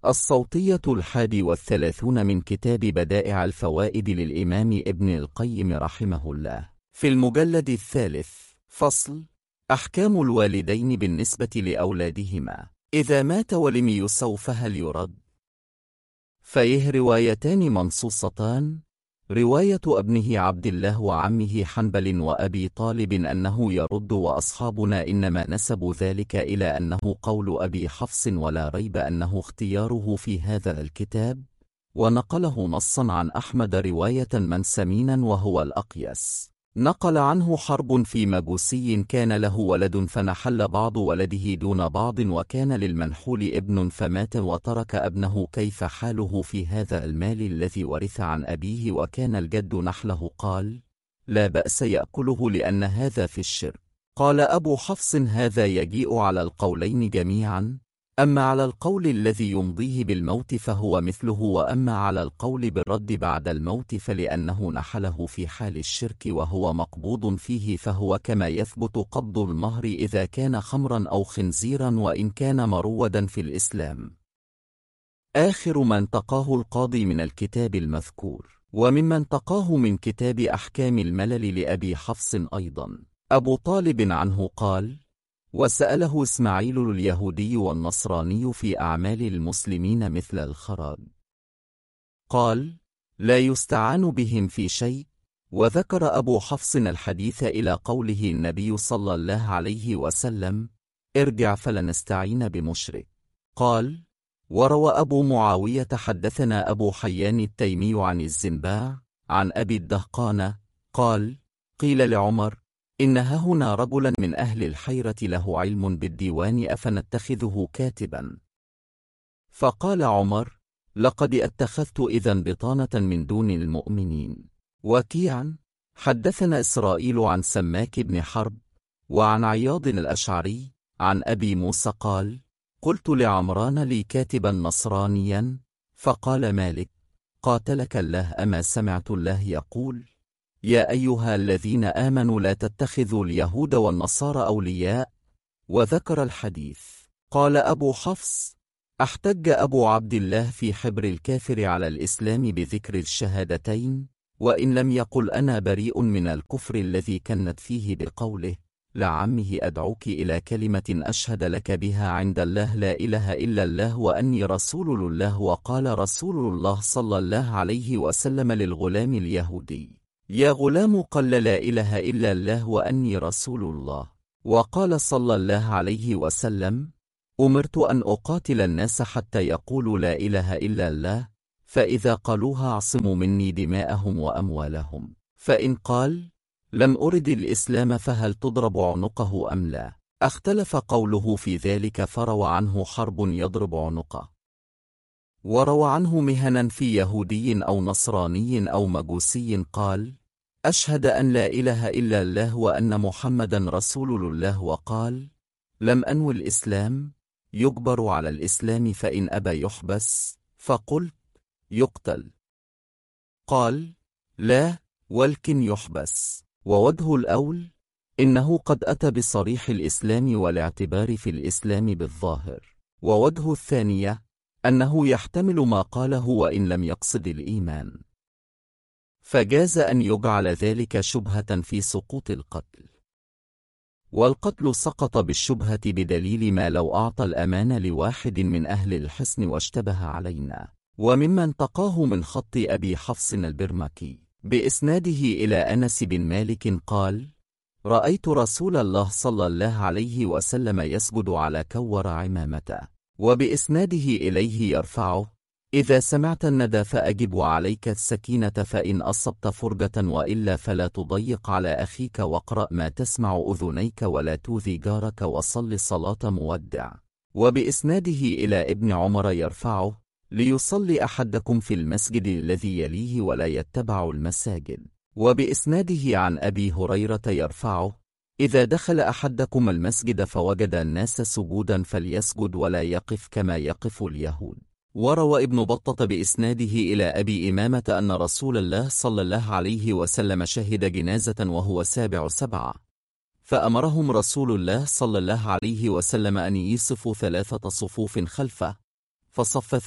الصوتية 31 من كتاب بدائع الفوائد للإمام ابن القيم رحمه الله، في المجلد 3. فصل: أحكام الوالدين بالنسبة لأولادهما إذا مات ولم يوصوا فهل يرد؟ فيه روايتان منصوصتان: رواية ابنه عبد الله وعمه حنبل وأبي طالب أنه يرد، وأصحابنا إنما نسبوا ذلك إلى أنه قول أبي حفص، ولا ريب أنه اختياره في هذا الكتاب، ونقله نصا عن أحمد رواية من سمينا وهو الأقيس. نقل عنه حرب في مجوسي كان له ولد فنحل بعض ولده دون بعض، وكان للمنحول ابن فمات وترك ابنه، كيف حاله في هذا المال الذي ورث عن أبيه وكان الجد نحله؟ قال: لا بأس يأكله لأن هذا في الشرك. قال أبو حفص: هذا يجيء على القولين جميعا، أما على القول الذي يمضيه بالموت فهو مثله، وأما على القول بالرد بعد الموت فلأنه نحله في حال الشرك وهو مقبوض فيه، فهو كما يثبت قبض المهر إذا كان خمرا أو خنزيرا وإن كان مرودا في الإسلام. آخر ما انتقاه القاضي من الكتاب المذكور. وممن انتقاه من كتاب أحكام الملل لأبي حفص أيضا أبو طالب عنه قال: وسأله إسماعيل اليهودي والنصراني في أعمال المسلمين مثل الخراج، قال: لا يستعان بهم في شيء. وذكر أبو حفص الحديث إلى قوله النبي صلى الله عليه وسلم: ارجع فلنستعين بمشرك. قال: وروى أبو معاوية حدثنا أبو حيان التيمي عن الزنباع عن أبي الدهقان قال: قيل لعمر: إن هنا رجلا من أهل الحيرة له علم بالديوان، أفنتخذه كاتبا؟ فقال عمر: لقد اتخذت إذن بطانة من دون المؤمنين. وكيعا حدثنا إسرائيل عن سماك بن حرب وعن عياض الأشعري عن أبي موسى قال: قلت لعمران: لي كاتبا نصرانيا؟ فقال مالك: قاتلك الله، أما سمعت الله يقول: يا أيها الذين آمنوا لا تتخذوا اليهود والنصارى أولياء؟ وذكر الحديث. قال أبو حفص: احتج أبو عبد الله في حبر الكافر على الإسلام بذكر الشهادتين، وإن لم يقل أنا بريء من الكفر الذي كنت فيه بقوله: لعمه أدعوك إلى كلمة أشهد لك بها عند الله لا إله إلا الله وأني رسول الله. وقال رسول الله صلى الله عليه وسلم للغلام اليهودي: يا غلام، قل لا إله إلا الله وأني رسول الله. وقال صلى الله عليه وسلم: أمرت أن أقاتل الناس حتى يقولوا لا إله إلا الله، فإذا قالوها عصموا مني دماءهم وأموالهم. فإن قال: لم أرد الإسلام فهل تضرب عنقه أم لا؟ اختلف قوله في ذلك، فروى عنه حرب يضرب عنقه، وروى عنه مهنا في يهودي أو نصراني أو مجوسي قال: أشهد أن لا إله إلا الله وأن محمدا رسول الله. وقال: لم أنوي الإسلام، يجبر على الإسلام، فإن أبى يحبس. فقلت: يقتل. قال: لا، ولكن يحبس. ووجه الأول إنه قد أتى بصريح الإسلام والاعتبار في الإسلام بالظاهر. ووجه الثانية أنه يحتمل ما قاله وإن لم يقصد الإيمان، فجاز أن يجعل ذلك شبهة في سقوط القتل. والقتل سقط بالشبهة بدليل ما لو أعطى الأمان لواحد من أهل الحصن واشتبه علينا. وممن تقاه من خط أبي حفص البرمكي بإسناده إلى أنس بن مالك قال: رأيت رسول الله صلى الله عليه وسلم يسجد على كور عمامته. وبإسناده إليه يرفعه: إذا سمعت الندى فأجب، وعليك السكينة فإن أصبت فرجة، وإلا فلا تضيق على أخيك، واقرأ ما تسمع أذنيك، ولا توذي جارك، وصل صلاة مودع. وبإسناده إلى ابن عمر يرفعه: ليصلي أحدكم في المسجد الذي يليه ولا يتبع المساجد. وبإسناده عن أبي هريرة يرفعه: إذا دخل أحدكم المسجد فوجد الناس سجودا فليسجد ولا يقف كما يقف اليهود. وروى ابن بطة بإسناده إلى أبي إمامة أن رسول الله صلى الله عليه وسلم شهد جنازة وهو سابع 7، فأمرهم رسول الله صلى الله عليه وسلم أن يصفوا 3 صفوف خلفه، فصف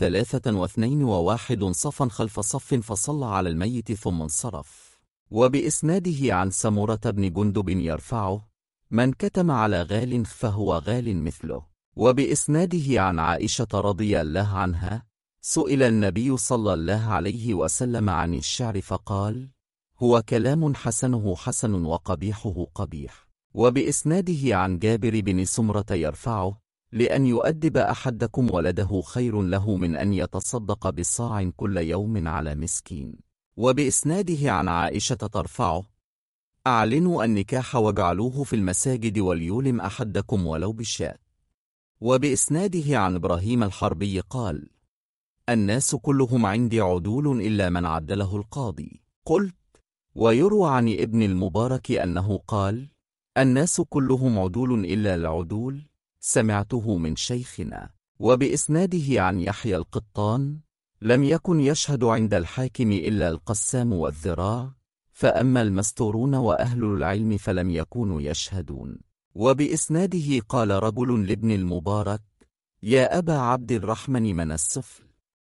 32 صفا خلف صف فصلى على الميت ثم انصرف. وبإسناده عن سمرة بن جندب يرفعه: من كتم على غال فهو غال مثله. وبإسناده عن عائشة رضي الله عنها: سئل النبي صلى الله عليه وسلم عن الشعر فقال: هو كلام حسنه حسن وقبيحه قبيح. وبإسناده عن جابر بن سمرة يرفعه: لأن يؤدب أحدكم ولده خير له من أن يتصدق بصاع كل يوم على مسكين. وبإسناده عن عائشة ترفعه: أعلنوا النكاح واجعلوه في المساجد وليولم أحدكم ولو بالشاة. وبإسناده عن إبراهيم الحربي قال: الناس كلهم عندي عدول إلا من عدله القاضي. قلت: ويروى عن ابن المبارك أنه قال: الناس كلهم عدول إلا العدول. سمعته من شيخنا. وبإسناده عن يحيى القطان: لم يكن يشهد عند الحاكم إلا القسام والذراع، فأما المستورون وأهل العلم فلم يكونوا يشهدون. وبإسناده قال رجل لابن المبارك: يا أبا عبد الرحمن من السفل؟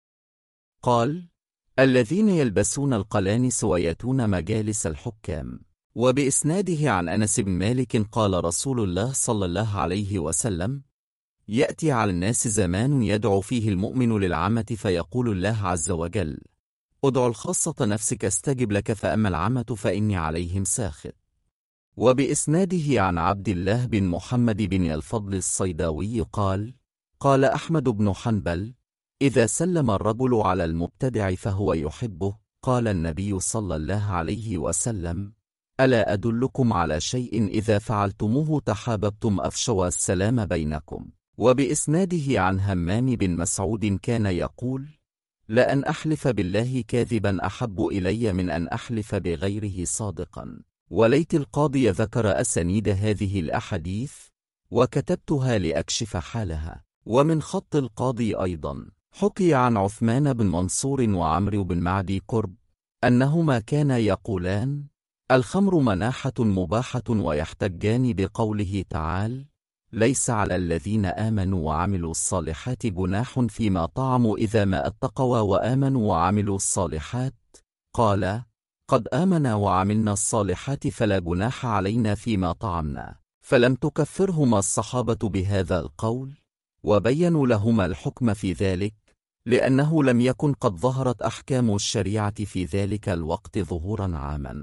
قال: الذين يلبسون القلانس ويأتون مجالس الحكام. وبإسناده عن أنس بن مالك قال رسول الله صلى الله عليه وسلم: يأتي على الناس زمان يدعو فيه المؤمن للعمة فيقول الله عز وجل: ادع الخاصة نفسك استجب لك، فأما العمة فإني عليهم ساخط. وبإسناده عن عبد الله بن محمد بن الفضل الصيداوي قال: قال أحمد بن حنبل: إذا سلم الرجل على المبتدع فهو يحبه. قال النبي صلى الله عليه وسلم: ألا أدلكم على شيء إذا فعلتموه تحاببتم أفشوا السلام بينكم. وبإسناده عن همام بن مسعود كان يقول: لأن أحلف بالله كاذبا أحب إلي من أن أحلف بغيره صادقا. وليت القاضي ذكر أسانيد هذه الأحاديث وكتبتها لأكشف حالها. ومن خط القاضي أيضا حكي عن عثمان بن منصور وعمرو بن معدي كرب أنهما كانا يقولان: الخمر مناحة مباحة، ويحتجان بقوله تعالى: ليس على الذين آمنوا وعملوا الصالحات جناح فيما طعموا إذا ما اتقوا وآمنوا وعملوا الصالحات. قال: قد آمنا وعملنا الصالحات فلا جناح علينا فيما طعمنا. فلم تكفرهما الصحابة بهذا القول، وبينوا لهما الحكم في ذلك، لأنه لم يكن قد ظهرت أحكام الشريعة في ذلك الوقت ظهورا عاما.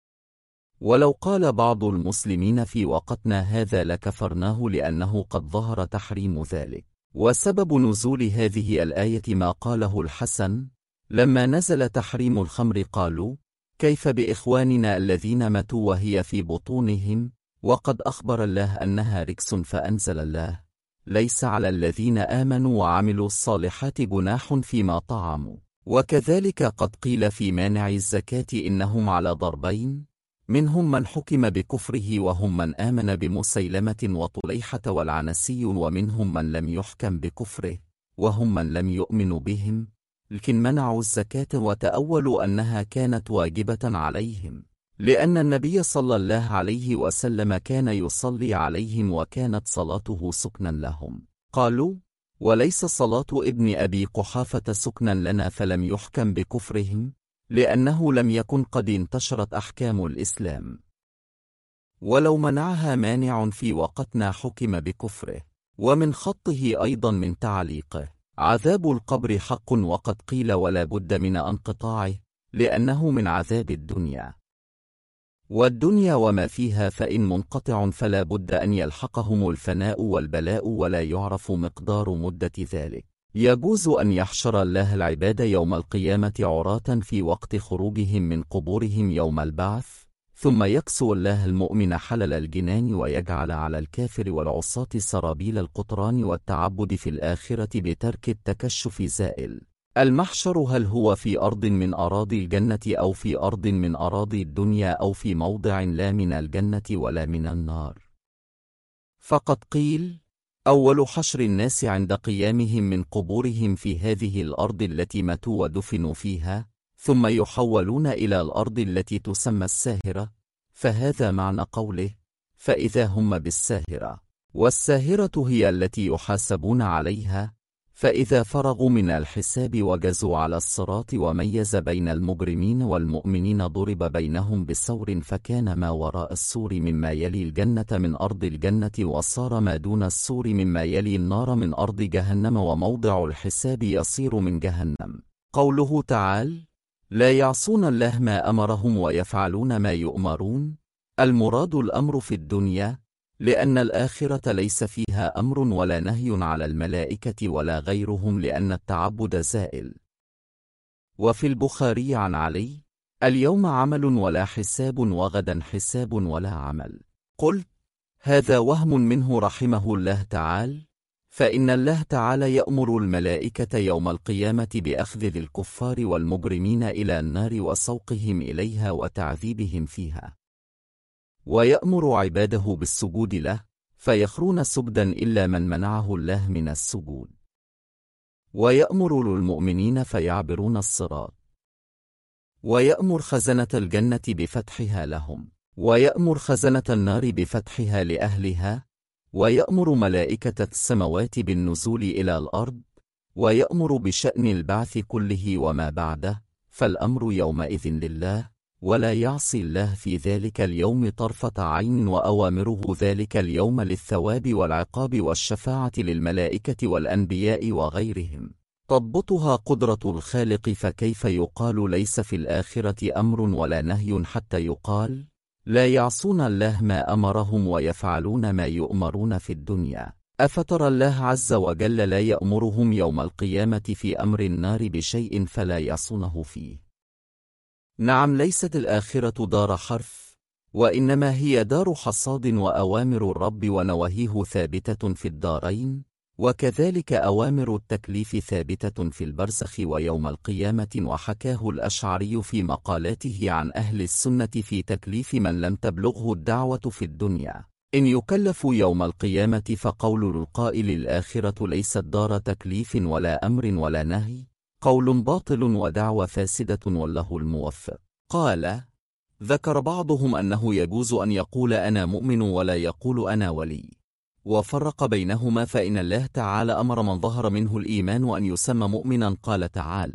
ولو قال بعض المسلمين في وقتنا هذا لكفرناه، لأنه قد ظهر تحريم ذلك. وسبب نزول هذه الآية ما قاله الحسن لما نزل تحريم الخمر: قالوا: كيف بإخواننا الذين ماتوا وهي في بطونهم، وقد أخبر الله أنها ركس، فأنزل الله: ليس على الذين آمنوا وعملوا الصالحات جناح فيما طعموا. وكذلك قد قيل في مانع الزكاة إنهم على ضربين: منهم من حكم بكفره وهم من آمن بمسيلمة وطليحة والعنسي، ومنهم من لم يحكم بكفره وهم من لم يؤمنوا بهم، لكن منعوا الزكاة وتأولوا أنها كانت واجبة عليهم، لأن النبي صلى الله عليه وسلم كان يصلي عليهم وكانت صلاته سكنا لهم. قالوا: وليس صلاة ابن أبي قحافة سكنا لنا، فلم يحكم بكفرهم لأنه لم يكن قد انتشرت أحكام الإسلام. ولو منعها مانع في وقتنا حكم بكفره. ومن خطه أيضا من تعليقه: عذاب القبر حق، وقد قيل ولا بد من انقطاعه، لأنه من عذاب الدنيا، والدنيا وما فيها فإن منقطع فلا بد أن يلحقهم الفناء والبلاء، ولا يعرف مقدار مدة ذلك. يجوز أن يحشر الله العباد يوم القيامة عراة في وقت خروجهم من قبورهم يوم البعث، ثم يكسو الله المؤمن حلل الجنان، ويجعل على الكافر والعصاة سرابيل القطران والتعبد في الآخرة بترك التكشف زائل. المحشر هل هو في أرض من أراضي الجنة، أو في أرض من أراضي الدنيا، أو في موضع لا من الجنة ولا من النار؟ فقد قيل: أول حشر الناس عند قيامهم من قبورهم في هذه الأرض التي ماتوا ودفنوا فيها، ثم يحولون إلى الأرض التي تسمى الساهرة، فهذا معنى قوله: فإذا هم بالساهرة. والساهرة هي التي يحاسبون عليها، فإذا فرغوا من الحساب وجزوا على الصراط وميز بين المجرمين والمؤمنين ضرب بينهم بسور فكان ما وراء السور مما يلي الجنة من أرض الجنة وصار ما دون السور مما يلي النار من أرض جهنم وموضع الحساب يصير من جهنم. قوله تعالى: لا يعصون الله ما أمرهم ويفعلون ما يؤمرون، المراد الأمر في الدنيا، لأن الآخرة ليس فيها أمر ولا نهي على الملائكة ولا غيرهم لأن التعبد زائل. وفي البخاري عن علي: اليوم عمل ولا حساب وغدا حساب ولا عمل. قلت: هذا وهم منه رحمه الله تعالى، فإن الله تعالى يأمر الملائكة يوم القيامة بأخذ الكفار والمجرمين إلى النار وسوقهم إليها وتعذيبهم فيها، ويأمر عباده بالسجود له فيخرون سجدا إلا من منعه الله من السجود، ويأمر للمؤمنين فيعبرون الصراط، ويأمر خزنة الجنة بفتحها لهم، ويأمر خزنة النار بفتحها لأهلها، ويأمر ملائكة السماوات بالنزول إلى الأرض، ويأمر بشأن البعث كله وما بعده، فالأمر يومئذ لله، ولا يعصي الله في ذلك اليوم طرفة عين، وأوامره ذلك اليوم للثواب والعقاب والشفاعة للملائكة والأنبياء وغيرهم، تضبطها قدرة الخالق، فكيف يقال ليس في الآخرة أمر ولا نهي حتى يقال لا يعصون الله ما أمرهم ويفعلون ما يؤمرون في الدنيا؟ أفترى الله عز وجل لا يأمرهم يوم القيامة في أمر النار بشيء فلا يعصونه فيه؟ نعم، ليست الآخرة دار حرف، وإنما هي دار حصاد، وأوامر الرب ونواهيه ثابتة في الدارين، وكذلك أوامر التكليف ثابتة في البرزخ ويوم القيامة. وحكاه الأشعري في مقالاته عن أهل السنة في تكليف من لم تبلغه الدعوة في الدنيا: إن يكلف يوم القيامة فقول القائل الآخرة ليست دار تكليف ولا أمر ولا نهي قول باطل ودعوى فاسدة والله الموفق. قال: ذكر بعضهم أنه يجوز أن يقول أنا مؤمن ولا يقول أنا ولي، وفرق بينهما، فإن الله تعالى أمر من ظهر منه الإيمان أن يسمى مؤمنا، قال تعالى: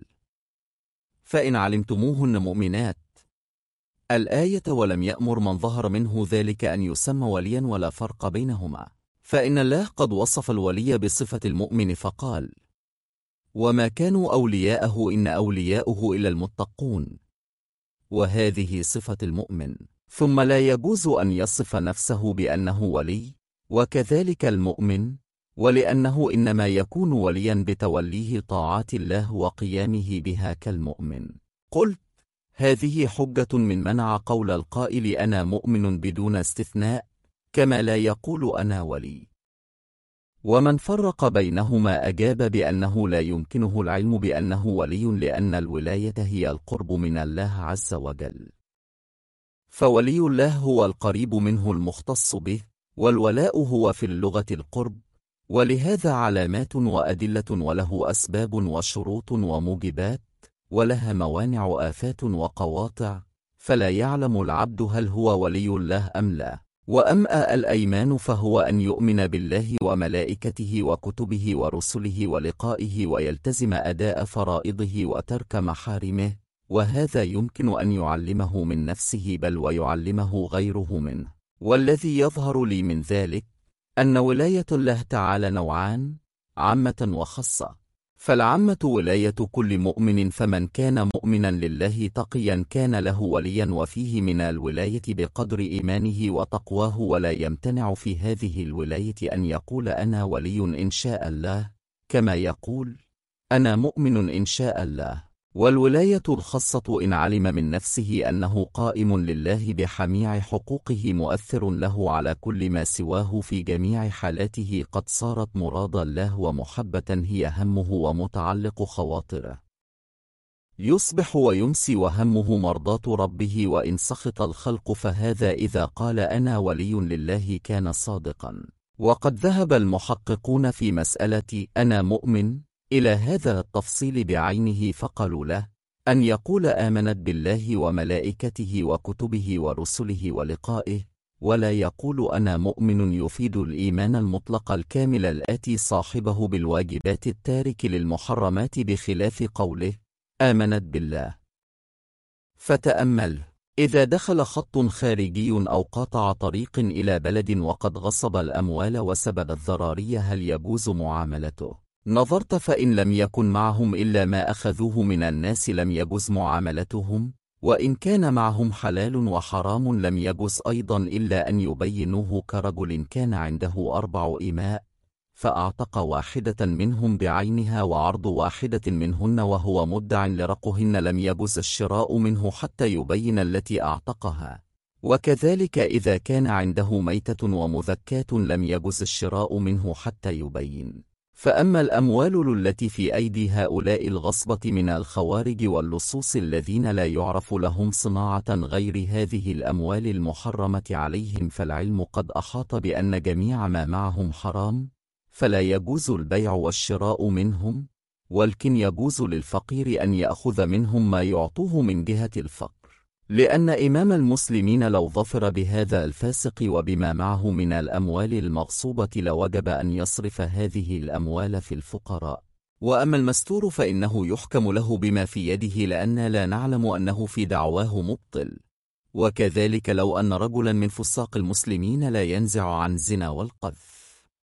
فإن علمتموهن مؤمنات، الآية، ولم يأمر من ظهر منه ذلك أن يسمى وليا، ولا فرق بينهما، فإن الله قد وصف الولي بصفة المؤمن فقال: وما كانوا أولياءه إن أولياؤه إلا المتقون، وهذه صفة المؤمن. ثم لا يجوز أن يصف نفسه بأنه ولي، وكذلك المؤمن، ولأنه إنما يكون وليا بتوليه طاعات الله وقيامه بها كالمؤمن. قلت: هذه حجة من منع قول القائل أنا مؤمن بدون استثناء، كما لا يقول أنا ولي. ومن فرق بينهما أجاب بأنه لا يمكنه العلم بأنه ولي، لأن الولاية هي القرب من الله عز وجل، فولي الله هو القريب منه المختص به، والولاء هو في اللغة القرب، ولهذا علامات وأدلة، وله أسباب وشروط وموجبات، ولها موانع آفات وقواطع، فلا يعلم العبد هل هو ولي الله أم لا. وأما الأيمان فهو أن يؤمن بالله وملائكته وكتبه ورسله ولقائه، ويلتزم أداء فرائضه وترك محارمه، وهذا يمكن أن يعلمه من نفسه بل ويعلمه غيره منه. والذي يظهر لي من ذلك أن ولاية الله تعالى نوعان: عامة وخاصة. فالعامة ولاية كل مؤمن، فمن كان مؤمنا لله تقيا كان له وليا، وفيه من الولاية بقدر إيمانه وتقواه، ولا يمتنع في هذه الولاية أن يقول أنا ولي إن شاء الله، كما يقول أنا مؤمن إن شاء الله. والولاية الخاصة إن علم من نفسه أنه قائم لله بجميع حقوقه مؤثر له على كل ما سواه في جميع حالاته، قد صارت مراد الله ومحبة هي همه ومتعلق خواطره، يصبح ويمسي وهمه مرضاة ربه، وإن سخط الخلق فهذا إذا قال أنا ولي لله كان صادقا. وقد ذهب المحققون في مسألة أنا مؤمن إلى هذا التفصيل بعينه، فقالوا له أن يقول آمنت بالله وملائكته وكتبه ورسله ولقائه، ولا يقول أنا مؤمن يفيد الإيمان المطلق الكامل الآتي صاحبه بالواجبات التارك للمحرمات، بخلاف قوله آمنت بالله. فتأمل، إذا دخل خط خارجي أو قاطع طريق إلى بلد وقد غصب الأموال وسبب الضرارية، هل يجوز معاملته؟ نظرت فإن لم يكن معهم إلا ما أخذوه من الناس لم يجوز معاملتهم، وإن كان معهم حلال وحرام لم يجوز أيضا إلا أن يبينوه، كرجل كان عنده 4 إماء فأعتق واحدة منهم بعينها وعرض واحدة منهن وهو مدع لرقهن، لم يجوز الشراء منه حتى يبين التي أعتقها. وكذلك إذا كان عنده ميتة ومذكاة لم يجوز الشراء منه حتى يبين. فأما الأموال التي في أيدي هؤلاء الغصبة من الخوارج واللصوص الذين لا يعرف لهم صناعة غير هذه الأموال المحرمة عليهم، فالعلم قد أحاط بأن جميع ما معهم حرام، فلا يجوز البيع والشراء منهم، ولكن يجوز للفقير أن يأخذ منهم ما يعطوه من جهة الفقر، لأن إمام المسلمين لو ظفر بهذا الفاسق وبما معه من الأموال المغصوبة لوجب أن يصرف هذه الأموال في الفقراء. وأما المستور فإنه يحكم له بما في يده، لأن لا نعلم أنه في دعواه مبطل. وكذلك لو أن رجلا من فساق المسلمين لا ينزع عن زنا والقذف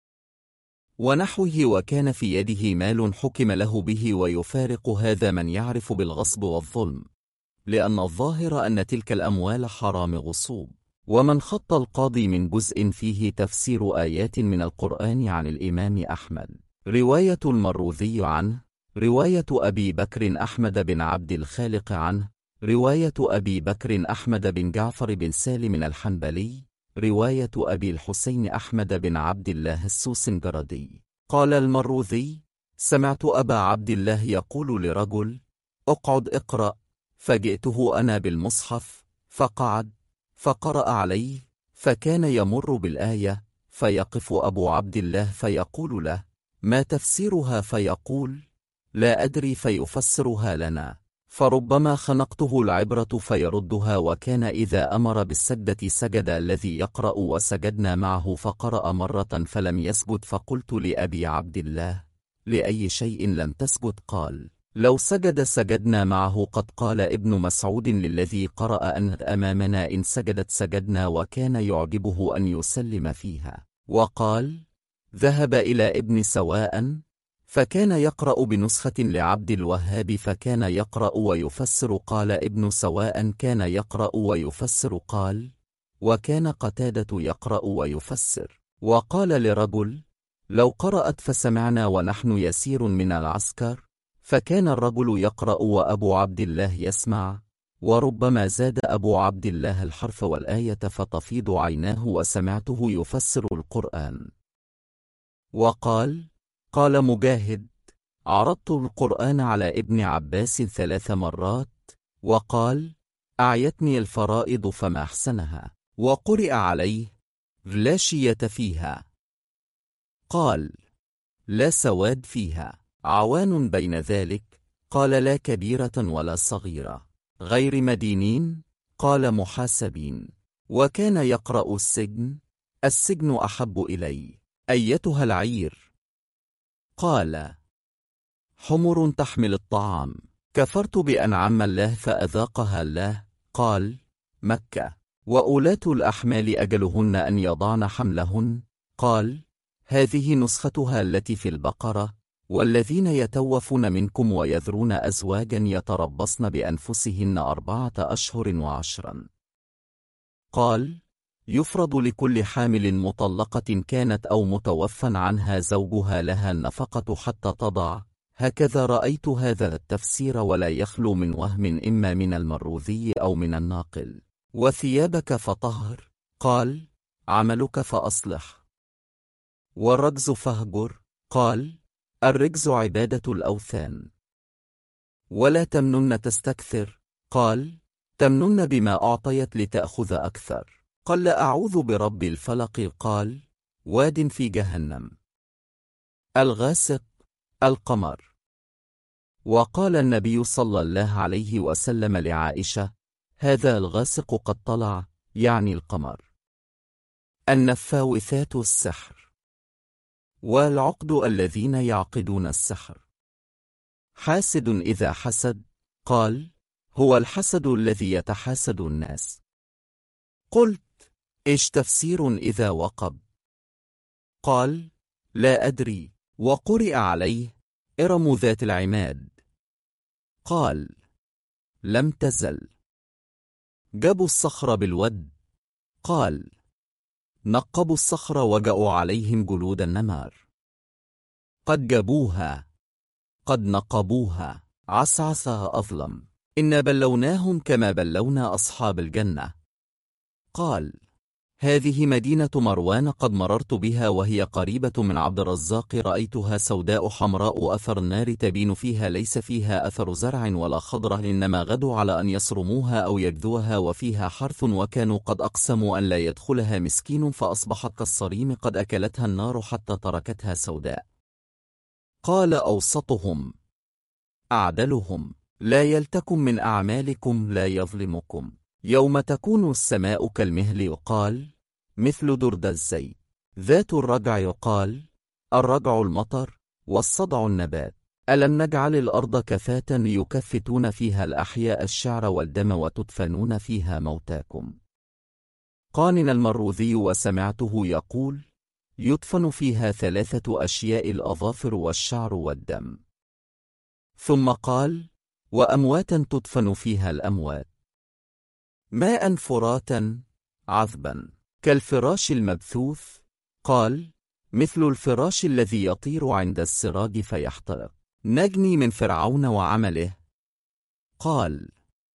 ونحوه وكان في يده مال حكم له به، ويفارق هذا من يعرف بالغصب والظلم، لأن الظاهر أن تلك الأموال حرام غصوب. ومن خط القاضي من جزء فيه تفسير آيات من القرآن عن الإمام أحمد، رواية المروذي عنه، رواية أبي بكر أحمد بن عبد الخالق عنه، رواية أبي بكر أحمد بن جعفر بن سالم الحنبلي، رواية أبي الحسين أحمد بن عبد الله السوسنجردي. قال المروذي: سمعت أبا عبد الله يقول لرجل: اقعد اقرأ، فجئته أنا بالمصحف فقعد فقرأ عليه، فكان يمر بالآية فيقف أبو عبد الله فيقول له: ما تفسيرها؟ فيقول: لا أدري، فيفسرها لنا، فربما خنقته العبرة فيردها. وكان إذا أمر بالسجدة سجد الذي يقرأ، وسجدنا معه، فقرأ مرة فلم يسجد، فقلت لأبي عبد الله: لأي شيء لم تسجد؟ قال: لو سجد سجدنا معه، قد قال ابن مسعود للذي قرأ أن أمامنا إن سجدت سجدنا، وكان يعجبه أن يسلم فيها. وقال: ذهب إلى ابن سواء فكان يقرأ بنسخة لعبد الوهاب فكان يقرأ ويفسر. قال ابن سواء: كان يقرأ ويفسر. قال: وكان قتادة يقرأ ويفسر. وقال لرجل: لو قرأت فسمعنا ونحن يسير من العسكر، فكان الرجل يقرأ وأبو عبد الله يسمع، وربما زاد أبو عبد الله الحرف والآية فتفيض عيناه، وسمعته يفسر القرآن. وقال: قال مجاهد: عرضت القرآن على ابن عباس 3 مرات، وقال: أعيتني الفرائض فما أحسنها. وقرئ عليه: لا شية فيها. قال: لا سواد فيها. عوان بين ذلك؟ قال: لا كبيرة ولا صغيرة. غير مدينين؟ قال: محاسبين. وكان يقرأ: السجن أحب إلي. أيتها العير؟ قال: حمر تحمل الطعام. كفرت بأنعم الله فأذاقها الله. قال: مكة. وأولاة الأحمال أجلهن أن يضعن حملهن. قال: هذه نسختها التي في البقرة: والذين يتوفون منكم ويذرون أزواجا يتربصن بأنفسهن 4 أشهر و10. قال: يفرض لكل حامل مطلقة كانت أو متوفى عنها زوجها لها النفقة حتى تضع. هكذا رأيت هذا التفسير، ولا يخلو من وهم إما من المروذي أو من الناقل. وثيابك فطهر. قال: عملك فأصلح. والرجز فاهجر. قال: الرجز عبادة الأوثان. ولا تمنن تستكثر. قال: تمنن بما أعطيت لتأخذ أكثر. قال: أعوذ برب الفلق. قال: واد في جهنم. الغاسق: القمر. وقال النبي صلى الله عليه وسلم لعائشة: هذا الغاسق قد طلع، يعني القمر. النفاوثات السحر، والعقد الذين يعقدون السحر. حاسد إذا حسد، قال: هو الحسد الذي يتحاسد الناس. قلت: إيش تفسير إذا وقب؟ قال: لا أدري. وقرئ عليه: إرم ذات العماد. قال: لم تزل. جابوا الصخر بالود. قال: نقبوا الصخر وجأوا عليهم جلود النمار. قد جابوها، قد نقبوها. عسعسها أظلم. إنا بلوناهم كما بلونا أصحاب الجنة. قال: هذه مدينة مروان، قد مررت بها وهي قريبة من عبد الرزاق، رأيتها سوداء حمراء أثر النار تبين فيها، ليس فيها أثر زرع ولا خضرة، إنما غدوا على أن يصرموها أو يجذوها، وفيها حرث، وكانوا قد أقسموا أن لا يدخلها مسكين، فأصبحت كالصريم قد أكلتها النار حتى تركتها سوداء. قال: أوسطهم أعدلهم: لا يلتكم من أعمالكم، لا يظلمكم. يوم تكون السماء كالمهل يقال: مثل درد الزيت. ذات الرجع يقال: الرجع المطر، والصدع النبات. ألم نجعل الأرض كفاة يكفتون فيها الأحياء الشعر والدم، وتدفنون فيها موتاكم. قانن المروذي: وسمعته يقول: يدفن فيها 3 أشياء: الأظافر والشعر والدم. ثم قال: وأمواتا تدفن فيها الأموات. ماء فراتا عذبا كالفراش المبثوث. قال: مثل الفراش الذي يطير عند السراج فيحترق. نجني من فرعون وعمله. قال: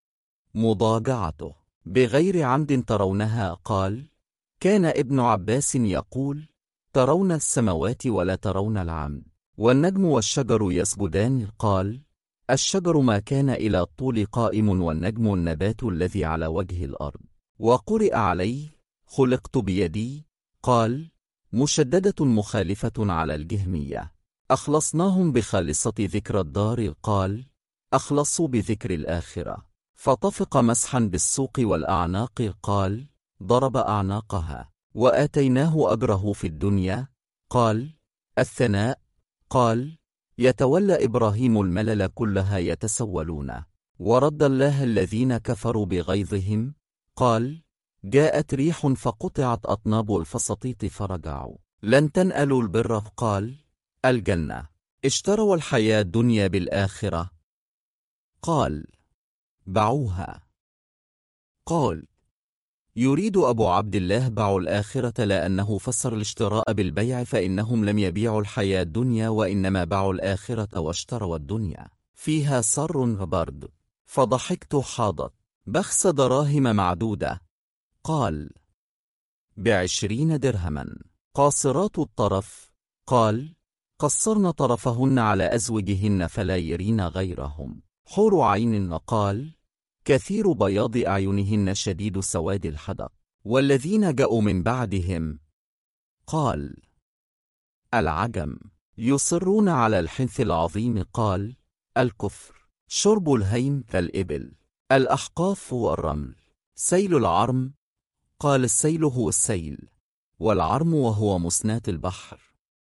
مضاجعته بغير عمد ترونها. قال: كان ابن عباس يقول: ترون السماوات ولا ترون العمد، والنجم والشجر يسجدان. قال: الشجر ما كان إلى الطول قائم، والنجم النبات الذي على وجه الأرض. وقرئ عليه: خلقت بيدي. قال: مشددة مخالفة على الجهمية. أخلصناهم بخالصة ذكر الدار. قال: أخلصوا بذكر الآخرة. فطفق مسحا بالسوق والأعناق. قال: ضرب أعناقها. وآتيناه أجره في الدنيا. قال: الثناء. قال: يتولى إبراهيم الملل كلها يتسولون. ورد الله الذين كفروا بغيظهم. قال: جاءت ريح فقطعت أطناب الفسطيط فرجعوا. لن تنألوا البر. قال: الجنة. اشتروا الحياة الدنيا بالآخرة. قال: باعوها. قال: يريد أبو عبد الله: باعوا الآخرة، لأنه فسر الاشتراء بالبيع، فإنهم لم يبيعوا الحياة الدنيا، وإنما باعوا الآخرة واشتروا الدنيا. فيها سر وبرد. فضحكت. حاضت بخس دراهم معدودة. قال: ب20 درهما. قاصرات الطرف. قال: قصرن طرفهن على أزوجهن فلا يرين غيرهم. حور عين. قال: كثير بياض أعينهن شديد سواد الحدق. والذين جاءوا من بعدهم. قال: العجم. يصرون على الحنث العظيم. قال: الكفر. شرب الهيم كالإبل. الأحقاف والرمل. سيل العرم. قال: السيل هو السيل، والعرم وهو مسنات البحر.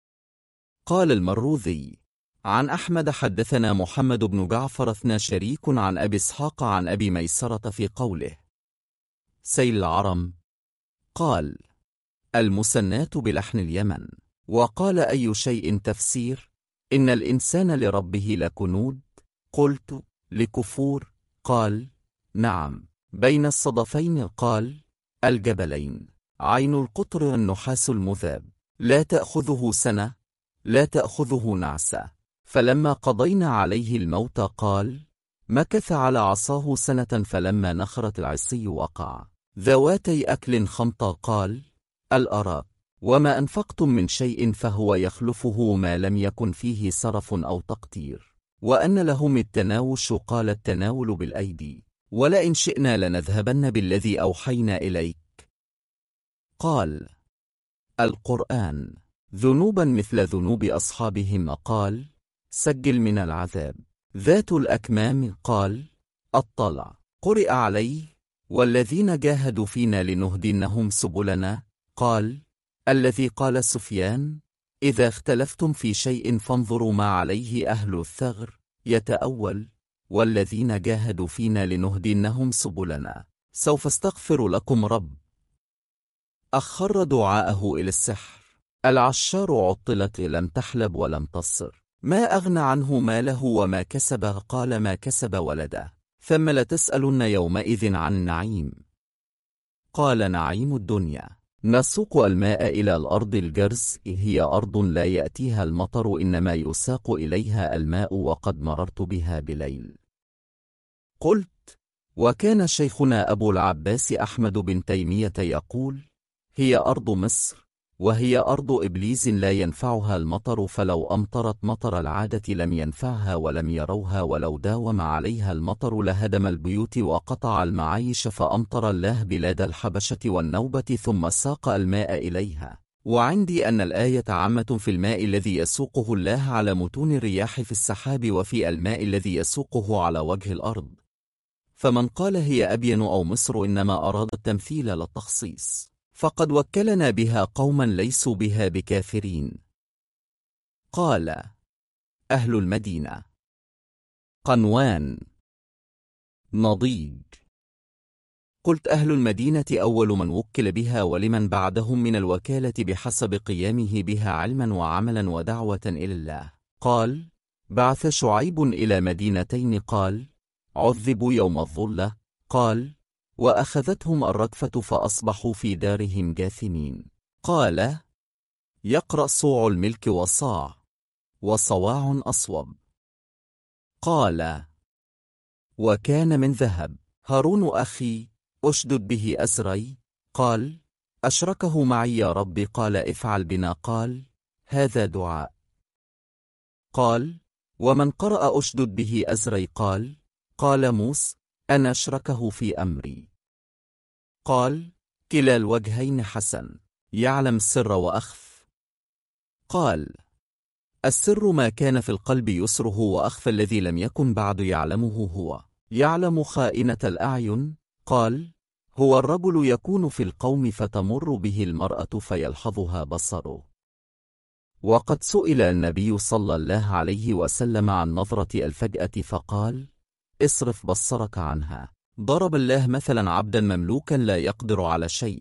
قال المروذي: عن أحمد حدثنا محمد بن جعفر اثنى شريك عن أبي إسحاق عن أبي ميسرة في قوله: سيل العرم. قال: المسنات بلحن اليمن. وقال: أي شيء تفسير؟ إن الإنسان لربه لكنود. قلت: لكفور؟ قال: نعم. بين الصدفين. قال: الجبلين. عين القطر النحاس المذاب، لا تأخذه سنة، لا تأخذه نعسة. فلما قضينا عليه الموت قال: مكث على عصاه سنة، فلما نخرت العصي وقع. ذواتي أكل خمطة. قال: الأراك. وما أنفقتم من شيء فهو يخلفه ما لم يكن فيه سرف أو تقتير. وأن لهم التناوش. قال: التناول بالأيدي، ولئن شئنا لنذهبن بالذي أوحينا إليك. قال: القرآن. ذنوبا مثل ذنوب أصحابهم. قال: سجل من العذاب. ذات الأكمام. قال: الطلع. قرئ عليه: والذين جاهدوا فينا لنهدينهم سبلنا. قال: الذي قال سفيان: إذا اختلفتم في شيء فانظروا ما عليه أهل الثغر. يتأول: والذين جاهدوا فينا لنهدينهم سبلنا. سوف استغفر لكم رب. أخر دعاءه إلى السحر. العشار عطلت لم تحلب ولم تصر. ما أغنى عنه ماله وما كسب؟ قال: ما كسب ولده. ثم لتسألن يومئذ عن النعيم. قال: نعيم الدنيا نسوق الماء إلى الأرض الجرز، هي أرض لا يأتيها المطر إنما يساق إليها الماء، وقد مررت بها بليل. قلت: وكان شيخنا أبو العباس أحمد بن تيمية يقول: هي أرض مصر، وهي أرض إبليس لا ينفعها المطر، فلو أمطرت مطر العادة لم ينفعها ولم يروها، ولو داوم عليها المطر لهدم البيوت وقطع المعايش، فأمطر الله بلاد الحبشة والنوبة ثم ساق الماء إليها. وعندي أن الآية عامة في الماء الذي يسوقه الله على متون الرياح في السحاب، وفي الماء الذي يسوقه على وجه الأرض. فمن قال هي أبين أو مصر إنما أراد التمثيل لا التخصيص، فقد وكلنا بها قوما ليسوا بها بكافرين. قال: أهل المدينة. قنوان. نضيج. قلت: أهل المدينة أول من وكل بها، ولمن بعدهم من الوكالة بحسب قيامه بها علما وعملا ودعوة إلى الله. قال: بعث شعيب إلى مدينتين. قال: عذبوا يوم الظلة. قال: وأخذتهم الرجفة فأصبحوا في دارهم جاثمين. قال: يقرأ صوع الملك وصاع، وصواع أصوب. قال: وكان من ذهب. هارون أخي، أشدد به أزري. قال: أشركه معي يا رب. قال: افعل بنا. قال: هذا دعاء. قال: ومن قرأ أشدد به أزري؟ قال موسى: أنا أشركه في أمري. قال: كلا الوجهين حسن، يعلم السر وأخف. قال: السر ما كان في القلب يسره، وأخفى الذي لم يكن بعد يعلمه هو، يعلم خائنة الأعين. قال: هو الرجل يكون في القوم فتمر به المرأة فيلحظها بصره. وقد سئل النبي صلى الله عليه وسلم عن نظرة الفجأة فقال: اصرف بصرك عنها. ضرب الله مثلا عبدا مملوكا لا يقدر على شيء.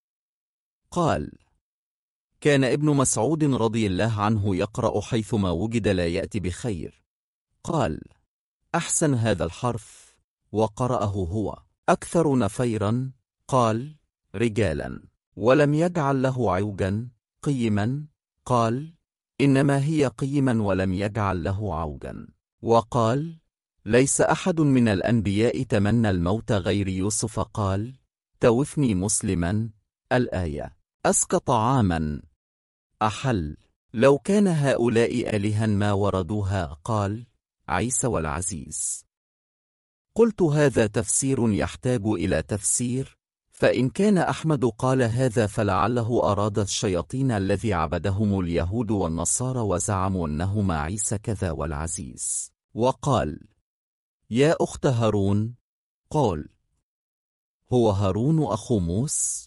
قال: كان ابن مسعود رضي الله عنه يقرأ: حيثما وجد لا يأتي بخير. قال: أحسن هذا الحرف. وقرأه هو: أكثر نفيرا. قال: رجالا. ولم يجعل له عوجا. قيما. قال: إنما هي قيما ولم يجعل له عوجا. وقال: ليس أحد من الأنبياء تمنى الموت غير يوسف. قال: توفني مسلما. الآية. أسقى طعاما. أحل. لو كان هؤلاء آلها ما وردوها. قال: عيسى والعزيز. قلت: هذا تفسير يحتاج إلى تفسير، فإن كان أحمد قال هذا فلعله أراد الشياطين الذي عبدهم اليهود والنصارى وزعموا أنهما عيسى كذا والعزيز. وقال: يا أخت هارون. قال: هو هارون أخو موسى؟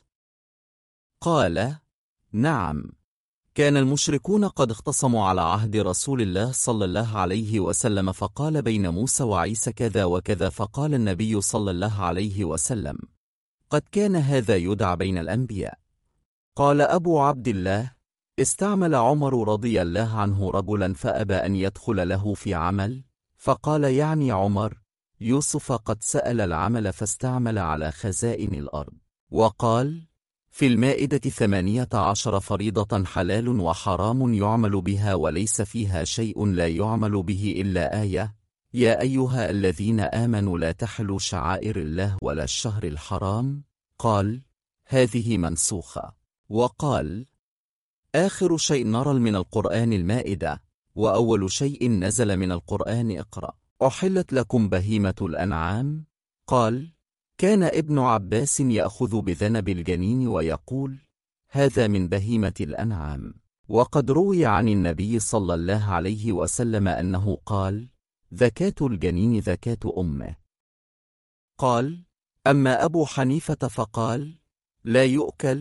قال: نعم. كان المشركون قد اختصموا على عهد رسول الله صلى الله عليه وسلم، فقال: بين موسى وعيسى كذا وكذا، فقال النبي صلى الله عليه وسلم: قد كان هذا يدعى بين الأنبياء. قال أبو عبد الله: استعمل عمر رضي الله عنه رجلا فأبى أن يدخل له في عمل، فقال يعني عمر: يوسف قد سأل العمل فاستعمل على خزائن الأرض. وقال: في المائدة 18 فريضة حلال وحرام يعمل بها وليس فيها شيء لا يعمل به إلا آية: يا أيها الذين آمنوا لا تحلوا شعائر الله ولا الشهر الحرام. قال: هذه منسوخة. وقال: آخر شيء نرى من القرآن المائدة، وأول شيء نزل من القرآن اقرأ. أحلت لكم بهيمة الأنعام. قال: كان ابن عباس يأخذ بذنب الجنين ويقول: هذا من بهيمة الأنعام. وقد روي عن النبي صلى الله عليه وسلم أنه قال: زكاة الجنين زكاة أمه. قال: أما أبو حنيفة فقال: لا يؤكل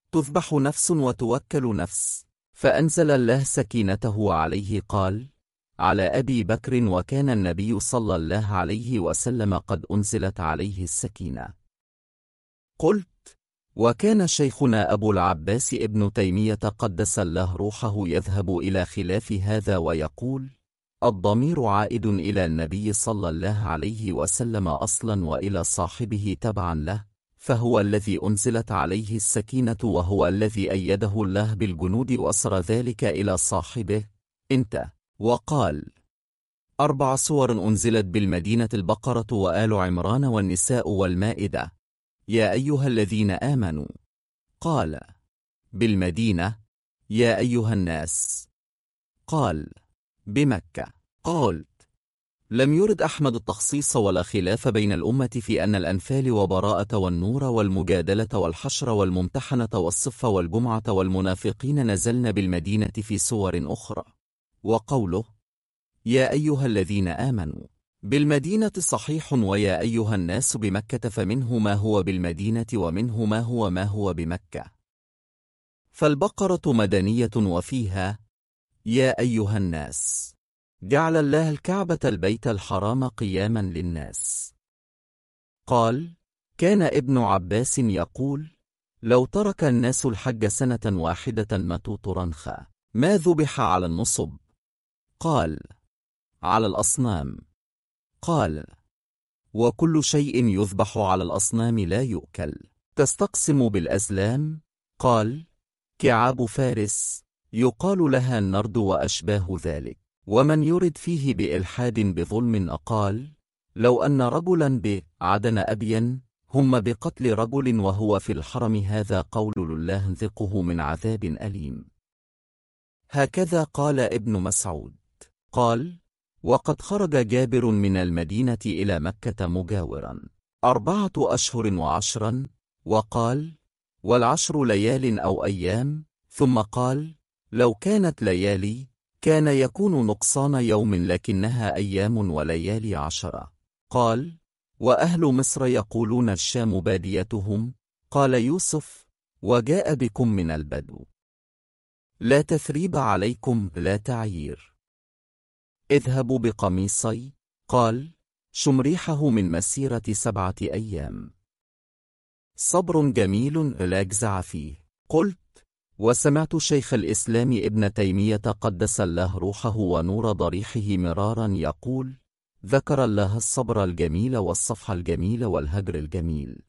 تذبح نفس وتوكل نفس. فأنزل الله سكينته عليه قال: على أبي بكر، وكان النبي صلى الله عليه وسلم قد أنزلت عليه السكينة. قلت: وكان شيخنا أبو العباس ابن تيمية قدس الله روحه يذهب إلى خلاف هذا ويقول: الضمير عائد إلى النبي صلى الله عليه وسلم أصلا وإلى صاحبه تبعا له، فهو الذي أنزلت عليه السكينة، وهو الذي أيده الله بالجنود وأسر ذلك إلى صاحبه. انت. وقال: 4 سور أنزلت بالمدينة: البقرة وآل عمران والنساء والمائدة. يا أيها الذين آمنوا. قال: بالمدينة. يا أيها الناس. قال: بمكة. قلت: لم يرد أحمد التخصيص ولا خلاف بين الأمة في أن الأنفال وبراءة والنور والمجادلة والحشر والممتحنة والصف والجمعة والمنافقين نزلن بالمدينة في سور أخرى. وقوله: يا أيها الذين آمنوا بالمدينة صحيح، ويا أيها الناس بمكة، فمنه ما هو بالمدينة ومنه ما هو بمكة. فالبقرة مدنية وفيها: يا أيها الناس جعل الله الكعبة البيت الحرام قياما للناس. قال: كان ابن عباس يقول: لو ترك الناس الحج سنة واحدة ماتوا طرنخا. ما ذبح على النصب؟ قال: على الأصنام. قال: وكل شيء يذبح على الأصنام لا يؤكل. تستقسم بالأزلام؟ قال: كعاب فارس، يقال لها النرد وأشباه ذلك. ومن يرد فيه بإلحاد بظلم أقال: لو أن رجلا بعدن أبين هم بقتل رجل وهو في الحرم، هذا قول الله انذقه من عذاب أليم. هكذا قال ابن مسعود. قال: وقد خرج جابر من المدينة إلى مكة مجاورا 4 أشهر و10. وقال: والعشر ليال أو أيام. ثم قال: لو كانت ليالي كان يكون نقصان يوم، لكنها أيام وليالي 10. قال: وأهل مصر يقولون الشام باديتهم. قال يوسف: وجاء بكم من البدو، لا تثريب عليكم لا تعيير. اذهبوا بقميصي. قال: شمريحه من مسيرة 7 أيام. صبر جميل لا جزع فيه. قلت: وسمعت شيخ الإسلام ابن تيمية قدس الله روحه ونور ضريحه مرارا يقول: ذكر الله الصبر الجميل والصفح الجميل والهجر الجميل.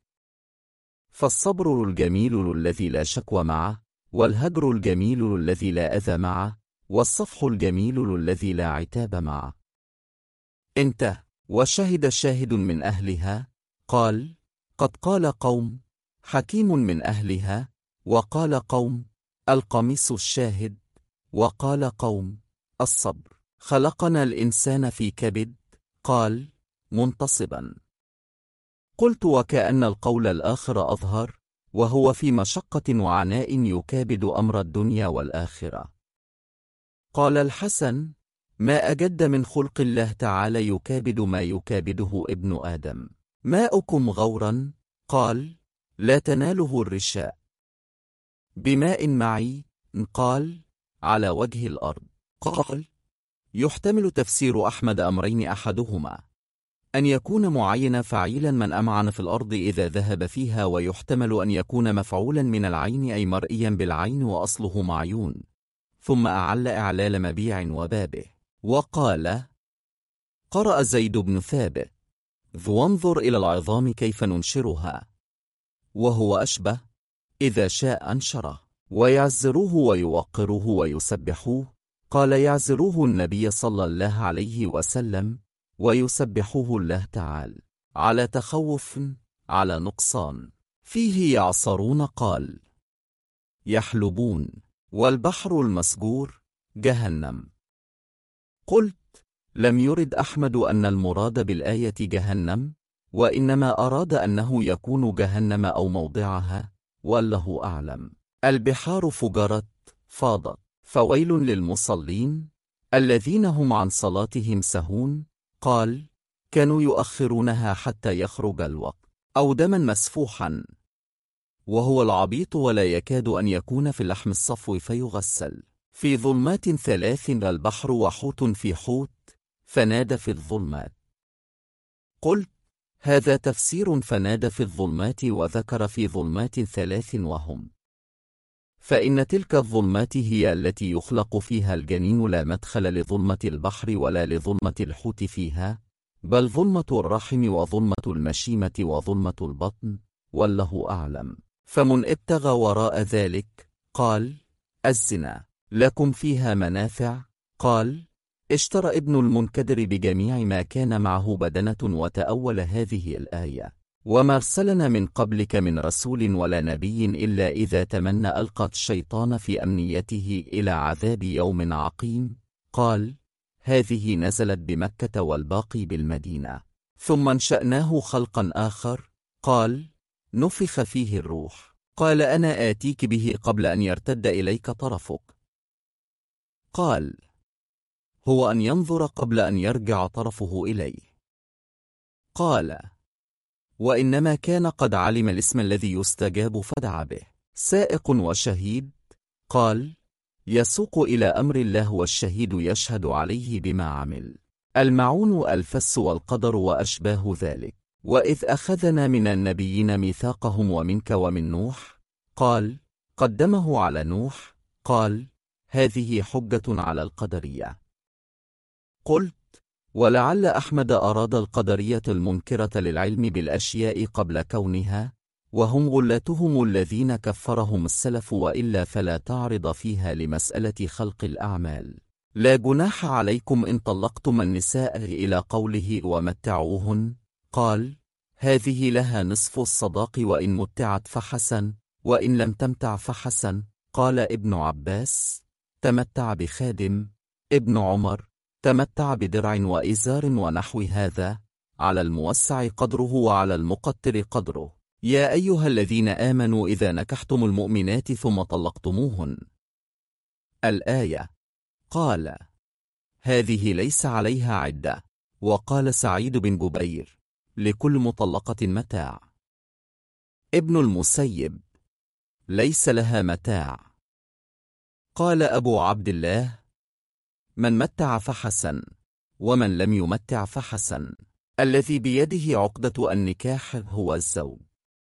فالصبر الجميل الذي لا شكوى معه، والهجر الجميل الذي لا أذى معه، والصفح الجميل الذي لا عتاب معه. انتهى. وشهد شاهد من أهلها. قال: قد قال قوم: حكيم من أهلها. وقال قوم: القميص الشاهد. وقال قوم: الصبر. خلقنا الإنسان في كبد. قال: منتصبا. قلت: وكأن القول الآخر أظهر، وهو في مشقة وعناء يكابد أمر الدنيا والآخرة. قال الحسن: ما أجد من خلق الله تعالى يكابد ما يكابده ابن آدم. ماؤكم غورا. قال: لا تناله الرشاء. بماء معي. قال: على وجه الأرض. قال: يحتمل تفسير أحمد أمرين: أحدهما أن يكون معين فعيلا من أمعن في الأرض إذا ذهب فيها، ويحتمل أن يكون مفعولا من العين أي مرئيا بالعين وأصله معيون، ثم أعل إعلال مبيع وبابه. وقال: قرأ زيد بن ثابت: وانظر إلى العظام كيف ننشرها، وهو أشبه إذا شاء أنشره. ويعزروه ويوقروه ويسبحوه. قال: يعزروه النبي صلى الله عليه وسلم، ويسبحوه الله تعالى، على تخوف، على نقصان. فيه يعصرون. قال: يحلبون. والبحر المسجور جهنم. قلت: لم يرد أحمد أن المراد بالآية جهنم، وإنما أراد أنه يكون جهنم أو موضعها، والله أعلم. البحار فجرت فاضت، فويل للمصلين الذين هم عن صلاتهم سهون. قال: كانوا يؤخرونها حتى يخرج الوقت، أو دما مسفوحا. وهو العبيط ولا يكاد أن يكون في اللحم الصفو فيغسل. في ظلمات 3 البحر وحوت في حوت فنادى في الظلمات. قلت: هذا تفسير فنادى في الظلمات، وذكر في ظلمات 3 وهم، فإن تلك الظلمات هي التي يخلق فيها الجنين، لا مدخل لظلمة البحر ولا لظلمة الحوت فيها، بل ظلمة الرحم وظلمة المشيمة وظلمة البطن، والله أعلم. فمن ابتغى وراء ذلك قال: الزنا لكم فيها منافع. قال: اشترى ابن المنكدر بجميع ما كان معه بدنة، وتأول هذه الآية: وما أرسلنا من قبلك من رسول ولا نبي إلا إذا تمنى ألقى الشيطان في أمنيته إلى عذاب يوم عقيم. قال: هذه نزلت بمكة والباقي بالمدينة. ثم انشأناه خلقا آخر. قال: نفخ فيه الروح. قال: أنا آتيك به قبل أن يرتد إليك طرفك. قال: هو أن ينظر قبل أن يرجع طرفه إليه. قال: وإنما كان قد علم الاسم الذي يستجاب فدعا به. سائق وشهيد. قال: يسوق إلى أمر الله، والشهيد يشهد عليه بما عمل. المعون الفس والقدر وأشباه ذلك. وإذ أخذنا من النبيين ميثاقهم ومنك ومن نوح. قال: قدمه على نوح. قال: هذه حجة على القدرية. قلت: ولعل أحمد أراد القدرية المنكرة للعلم بالأشياء قبل كونها، وهم غلاتهم الذين كفرهم السلف، وإلا فلا تعرض فيها لمسألة خلق الأعمال. لا جناح عليكم إن طلقتم النساء إلى قوله ومتعوهن. قال: هذه لها نصف الصداق وإن متعت فحسن، وإن لم تمتع فحسن. قال ابن عباس: تمتع بخادم. ابن عمر: تمتع بدرع وإزار ونحو هذا، على الموسع قدره وعلى المقتر قدره. يا أيها الذين آمنوا إذا نكحتم المؤمنات ثم طلقتموهن. الآية. قال: هذه ليس عليها عدة. وقال سعيد بن جبير: لكل مطلقة متاع. ابن المسيب: ليس لها متاع. قال أبو عبد الله: من متع فحسن، ومن لم يمتع فحسن. الذي بيده عقدة النكاح هو الزوج.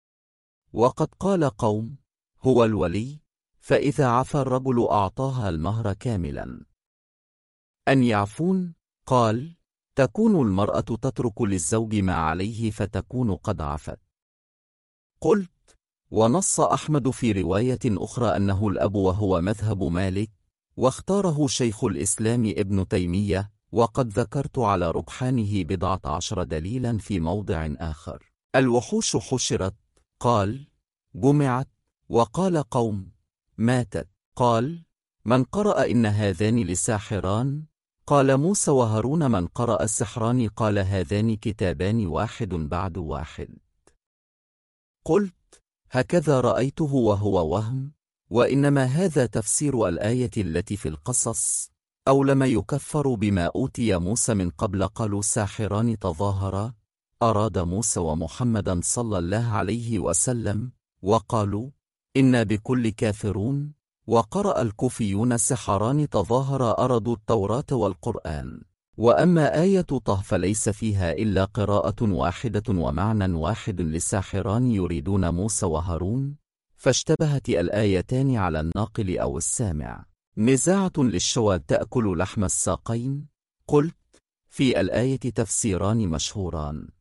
وقد قال قوم: هو الولي، فإذا عفى الرجل أعطاها المهر كاملا. أن يعفون. قال: تكون المرأة تترك للزوج ما عليه فتكون قد عفت. قلت: ونص أحمد في رواية أخرى أنه الأب، وهو مذهب مالك، واختاره شيخ الإسلام ابن تيمية، وقد ذكرت على رجحانه 11 دليلا في موضع آخر. الوحوش حشرت. قال: جمعت. وقال قوم: ماتت. قال: من قرأ إن هذان لساحران؟ قال موسى وهارون: من قرأ السحران؟ قال: هذان كتابان واحد بعد واحد. قلت: هكذا رأيته وهو وهم، وإنما هذا تفسير الآية التي في القصص: أو لما يكفر بما أوتي موسى من قبل. قالوا: ساحران تظاهرا. أراد موسى ومحمدا صلى الله عليه وسلم، وقالوا: إنا بكل كافرون. وقرأ الكوفيون: سحران تظاهرا أرادوا التوراة والقرآن. وأما آية طه فليس فيها إلا قراءة واحدة ومعنى واحد لساحران يريدون موسى وهارون، فاشتبهت الآيتان على الناقل أو السامع. نزاعة للشوى تأكل لحم الساقين. قلت: في الآية تفسيران مشهوران.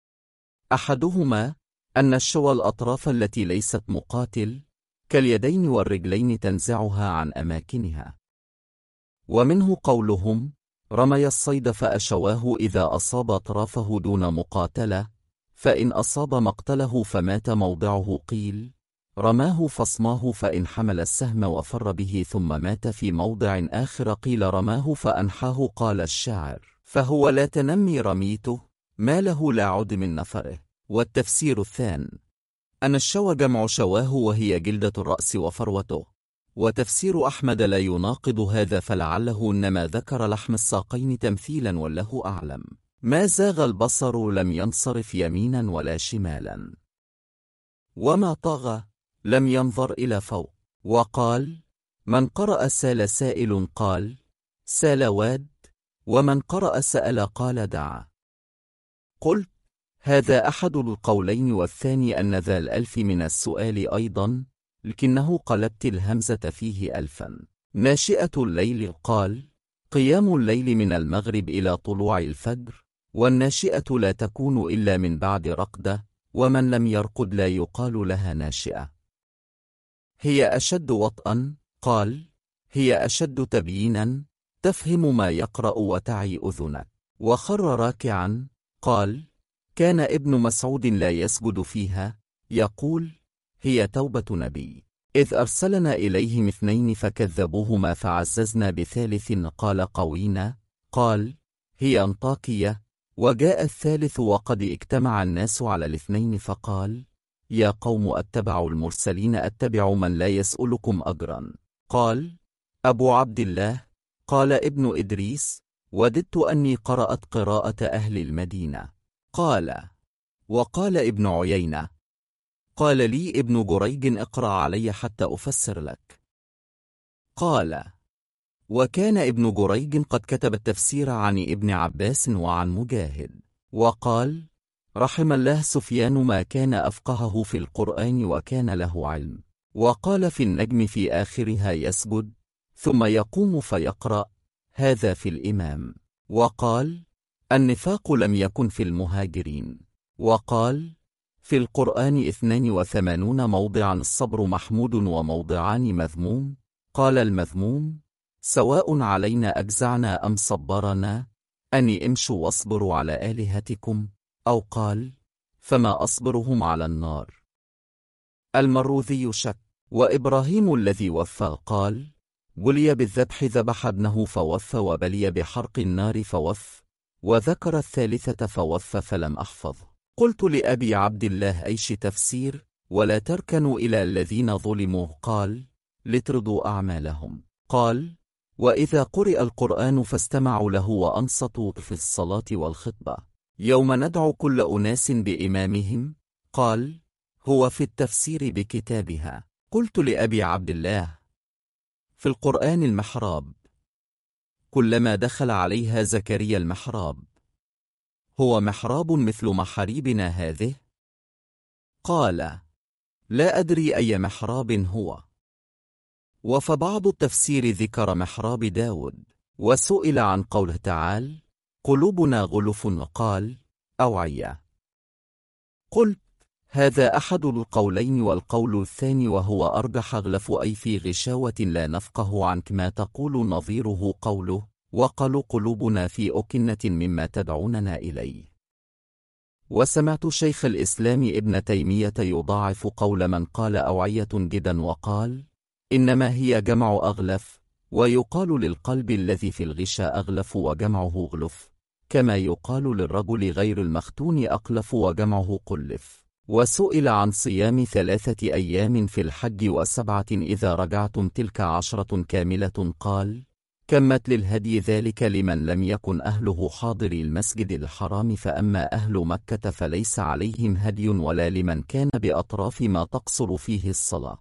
أحدهما أن الشوى الأطراف التي ليست مقاتل كاليدين والرجلين تنزعها عن أماكنها. ومنه قولهم: رمي الصيد فأشواه إذا أصاب أطرافه دون مقاتلة، فإن أصاب مقتله فمات موضعه. قيل: رماه فصماه فإن حمل السهم وفر به ثم مات في موضع آخر. قيل: رماه فأنحاه. قال الشاعر: فهو لا تنمي رميته، ما له لا عد من نفره. والتفسير الثاني أن الشوى جمع شواه، وهي جلدة الرأس وفروته. وتفسير أحمد لا يناقض هذا، فلعله إنما ذكر لحم الساقين تمثيلا، والله أعلم. ما زاغ البصر لم ينصرف يمينا ولا شمالا. وما طغى. لم ينظر إلى فوق، وقال: من قرأ سال سائل قال سال واد، ومن قرأ سأل قال دعا. قلت: هذا أحد القولين، والثاني أن ذا الألف من السؤال أيضا، لكنه قلبت الهمزة فيه ألفا. ناشئة الليل قال: قيام الليل من المغرب إلى طلوع الفجر، والناشئة لا تكون إلا من بعد رقدة، ومن لم يرقد لا يقال لها ناشئة. هي أشد وطئا قال: هي أشد تبيينا، تفهم ما يقرأ وتعي أذنك. وخر راكعا قال: كان ابن مسعود لا يسجد فيها، يقول: هي توبة نبي، إذ أرسلنا إليهم 2 فكذبوهما فعززنا ب3 قال قوينا، قال: هي أنطاكية. وجاء الثالث وقد اجتمع الناس على ال2 فقال: يا قوم أتبعوا المرسلين، أتبع من لا يسألكم أجرا. قال: أبو عبد الله. قال ابن إدريس: وددت أني قرأت قراءة أهل المدينة. قال: وقال ابن عيينة: قال لي ابن جريج: اقرأ علي حتى أفسر لك. قال: وكان ابن جريج قد كتب التفسير عن ابن عباس وعن مجاهد. وقال: رحم الله سفيان، ما كان أفقهه في القرآن وكان له علم. وقال: في النجم في آخرها يسجد، ثم يقوم فيقرأ، هذا في الإمام. وقال: النفاق لم يكن في المهاجرين. وقال: في القرآن 82 موضعا الصبر محمود وموضعان مذموم. قال: المذموم: سواء علينا أجزعنا أم صبرنا، أني امشوا واصبروا على آلهتكم. أو قال: فما أصبرهم على النار. المروذي شك. وإبراهيم الذي وفى قال: بلي بالذبح ذبح ابنه فوفى، وبلي بحرق النار فوف، وذكر الثالثة فوف فلم أحفظ. قلت لأبي عبد الله: أيش تفسير؟ ولا تركنوا إلى الذين ظلموا. قال: لترضوا أعمالهم. قال: وإذا قرئ القرآن فاستمعوا له وأنصتوا في الصلاة والخطبة، يوم ندعو كل أناس بإمامهم. قال: هو في التفسير بكتابها. قلت لأبي عبد الله: في القرآن المحراب، كلما دخل عليها زكريا المحراب، هو محراب مثل محاريبنا هذه؟ قال: لا أدري أي محراب هو. وفبعض التفسير ذكر محراب داود. وسئل عن قوله تعالى: قلوبنا غلف، قال: أوعية. قلت: هذا أحد القولين، والقول الثاني وهو أرجح أغلف، أي في غشاوة لا نفقه عنك ما تقول، نظيره قوله: وقالوا قلوبنا في أكنة مما تدعوننا إليه. وسمعت شيخ الإسلام ابن تيمية يضاعف قول من قال أوعية جدا، وقال: إنما هي جمع أغلف، ويقال للقلب الذي في الغشاء أغلف وجمعه غلف، كما يقال للرجل غير المختون أقلف وجمعه قلف. وسئل عن صيام 3 أيام في الحج و7 إذا رجعتم، تلك 10 كاملة. قال: كمت للهدي ذلك لمن لم يكن أهله حاضر المسجد الحرام، فأما أهل مكة فليس عليهم هدي، ولا لمن كان بأطراف ما تقصر فيه الصلاة.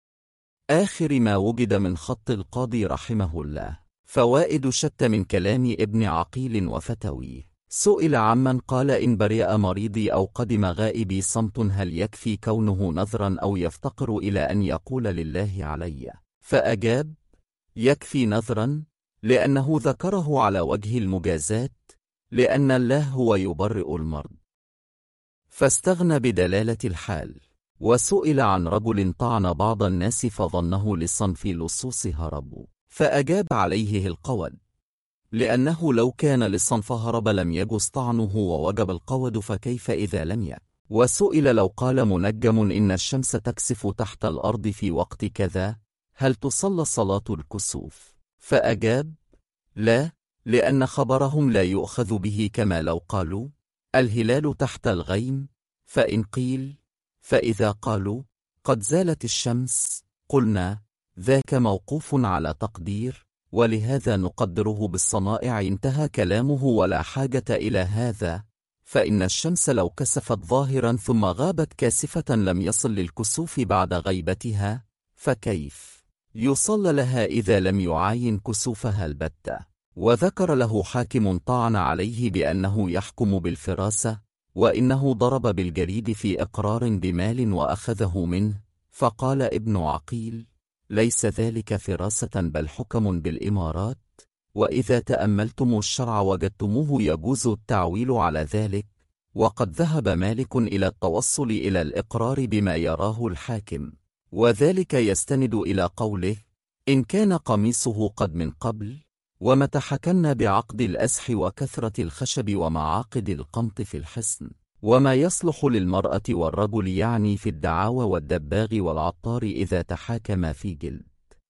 آخر ما وجد من خط القاضي رحمه الله. فوائد شتى من كلام ابن عقيل وفتاويه. سئل عمن قال: إن برئ مريضي أو قدم غائبي صمت، هل يكفي كونه نذرا أو يفتقر إلى أن يقول لله علي؟ فأجاب: يكفي نذرا، لأنه ذكره على وجه المجازات، لأن الله هو يبرئ المرض، فاستغنى بدلالة الحال. وسئل عن رجل طعن بعض الناس فظنه لصنف لصوص هرب، فأجاب: عليه القود، لأنه لو كان لصنف هرب لم يجز طعنه ووجب القود، فكيف إذا لم يكن؟ وسئل: لو قال منجم إن الشمس تكسف تحت الأرض في وقت كذا، هل تصلى صلاة الكسوف؟ فأجاب: لا، لأن خبرهم لا يؤخذ به، كما لو قالوا: الهلال تحت الغيم، فإن قيل: فإذا قالوا: قد زالت الشمس، قلنا: ذاك موقوف على تقدير، ولهذا نقدره بالصنائع. انتهى كلامه، ولا حاجة إلى هذا، فإن الشمس لو كسفت ظاهرا ثم غابت كاسفة لم يصل للكسوف بعد غيبتها، فكيف يصلى لها إذا لم يعاين كسوفها البتة؟ وذكر له حاكم طعن عليه بأنه يحكم بالفراسة، وإنه ضرب بالجريد في إقرار بمال وأخذه منه، فقال ابن عقيل: ليس ذلك فراسة بل حكم بالإمارات، وإذا تأملتم الشرع وجدتموه يجوز التعويل على ذلك. وقد ذهب مالك إلى التوصل إلى الإقرار بما يراه الحاكم، وذلك يستند إلى قوله: إن كان قميصه قد من قبل. ومتى حكمنا بعقد الأسح وكثرة الخشب ومعاقد القمط في الحصن، وما يصلح للمرأة والرجل يعني في الدعاوى والدباغ والعطار إذا تحاكما في جلد،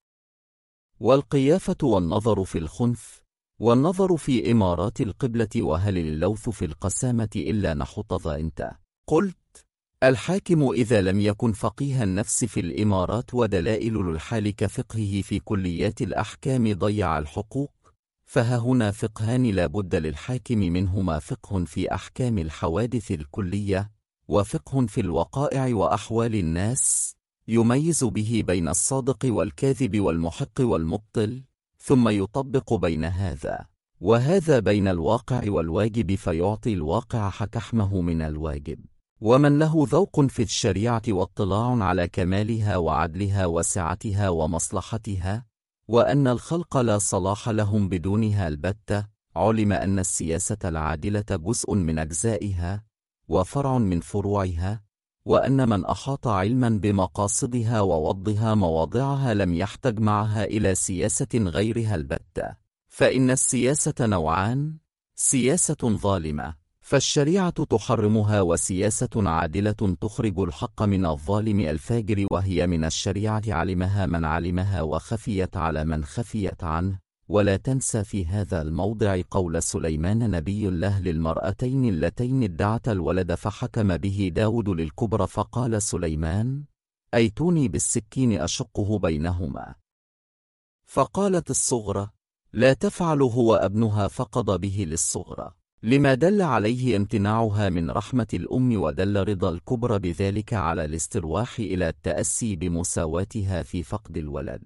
والقيافة والنظر في الخنف، والنظر في إمارات القبلة، وهل اللوث في القسامة إلا نحط أنت. قلت: الحاكم إذا لم يكن فقيه النفس في الإمارات ودلائل الحال كفقهه في كليات الأحكام ضيع الحقوق، فهنا فقهان لا بد للحاكم منهما: فقه في أحكام الحوادث الكلية، وفقه في الوقائع وأحوال الناس، يميز به بين الصادق والكاذب والمحق والمبطل، ثم يطبق بين هذا وهذا بين الواقع والواجب، فيعطي الواقع حكمه من الواجب. ومن له ذوق في الشريعة واطلاع على كمالها وعدلها وسعتها ومصلحتها، وأن الخلق لا صلاح لهم بدونها البتة، علم أن السياسة العادلة جزء من أجزائها وفرع من فروعها، وأن من أحاط علما بمقاصدها ووضها مواضعها لم يحتج معها إلى سياسة غيرها البتة. فإن السياسة نوعان: سياسة ظالمة فالشريعة تحرمها، وسياسة عادلة تخرج الحق من الظالم الفاجر، وهي من الشريعة علمها من علمها وخفيت على من خفيت عنه. ولا تنسى في هذا الموضع قول سليمان نبي الله للمرأتين اللتين ادعتا الولد فحكم به داود للكبرى، فقال سليمان: أيتوني بالسكين أشقه بينهما. فقالت الصغرى: لا تفعل، هو ابنها، فقضى به للصغرى، لما دل عليه امتناعها من رحمة الأم، ودل رضا الكبرى بذلك على الاسترواح إلى التأسي بمساواتها في فقد الولد.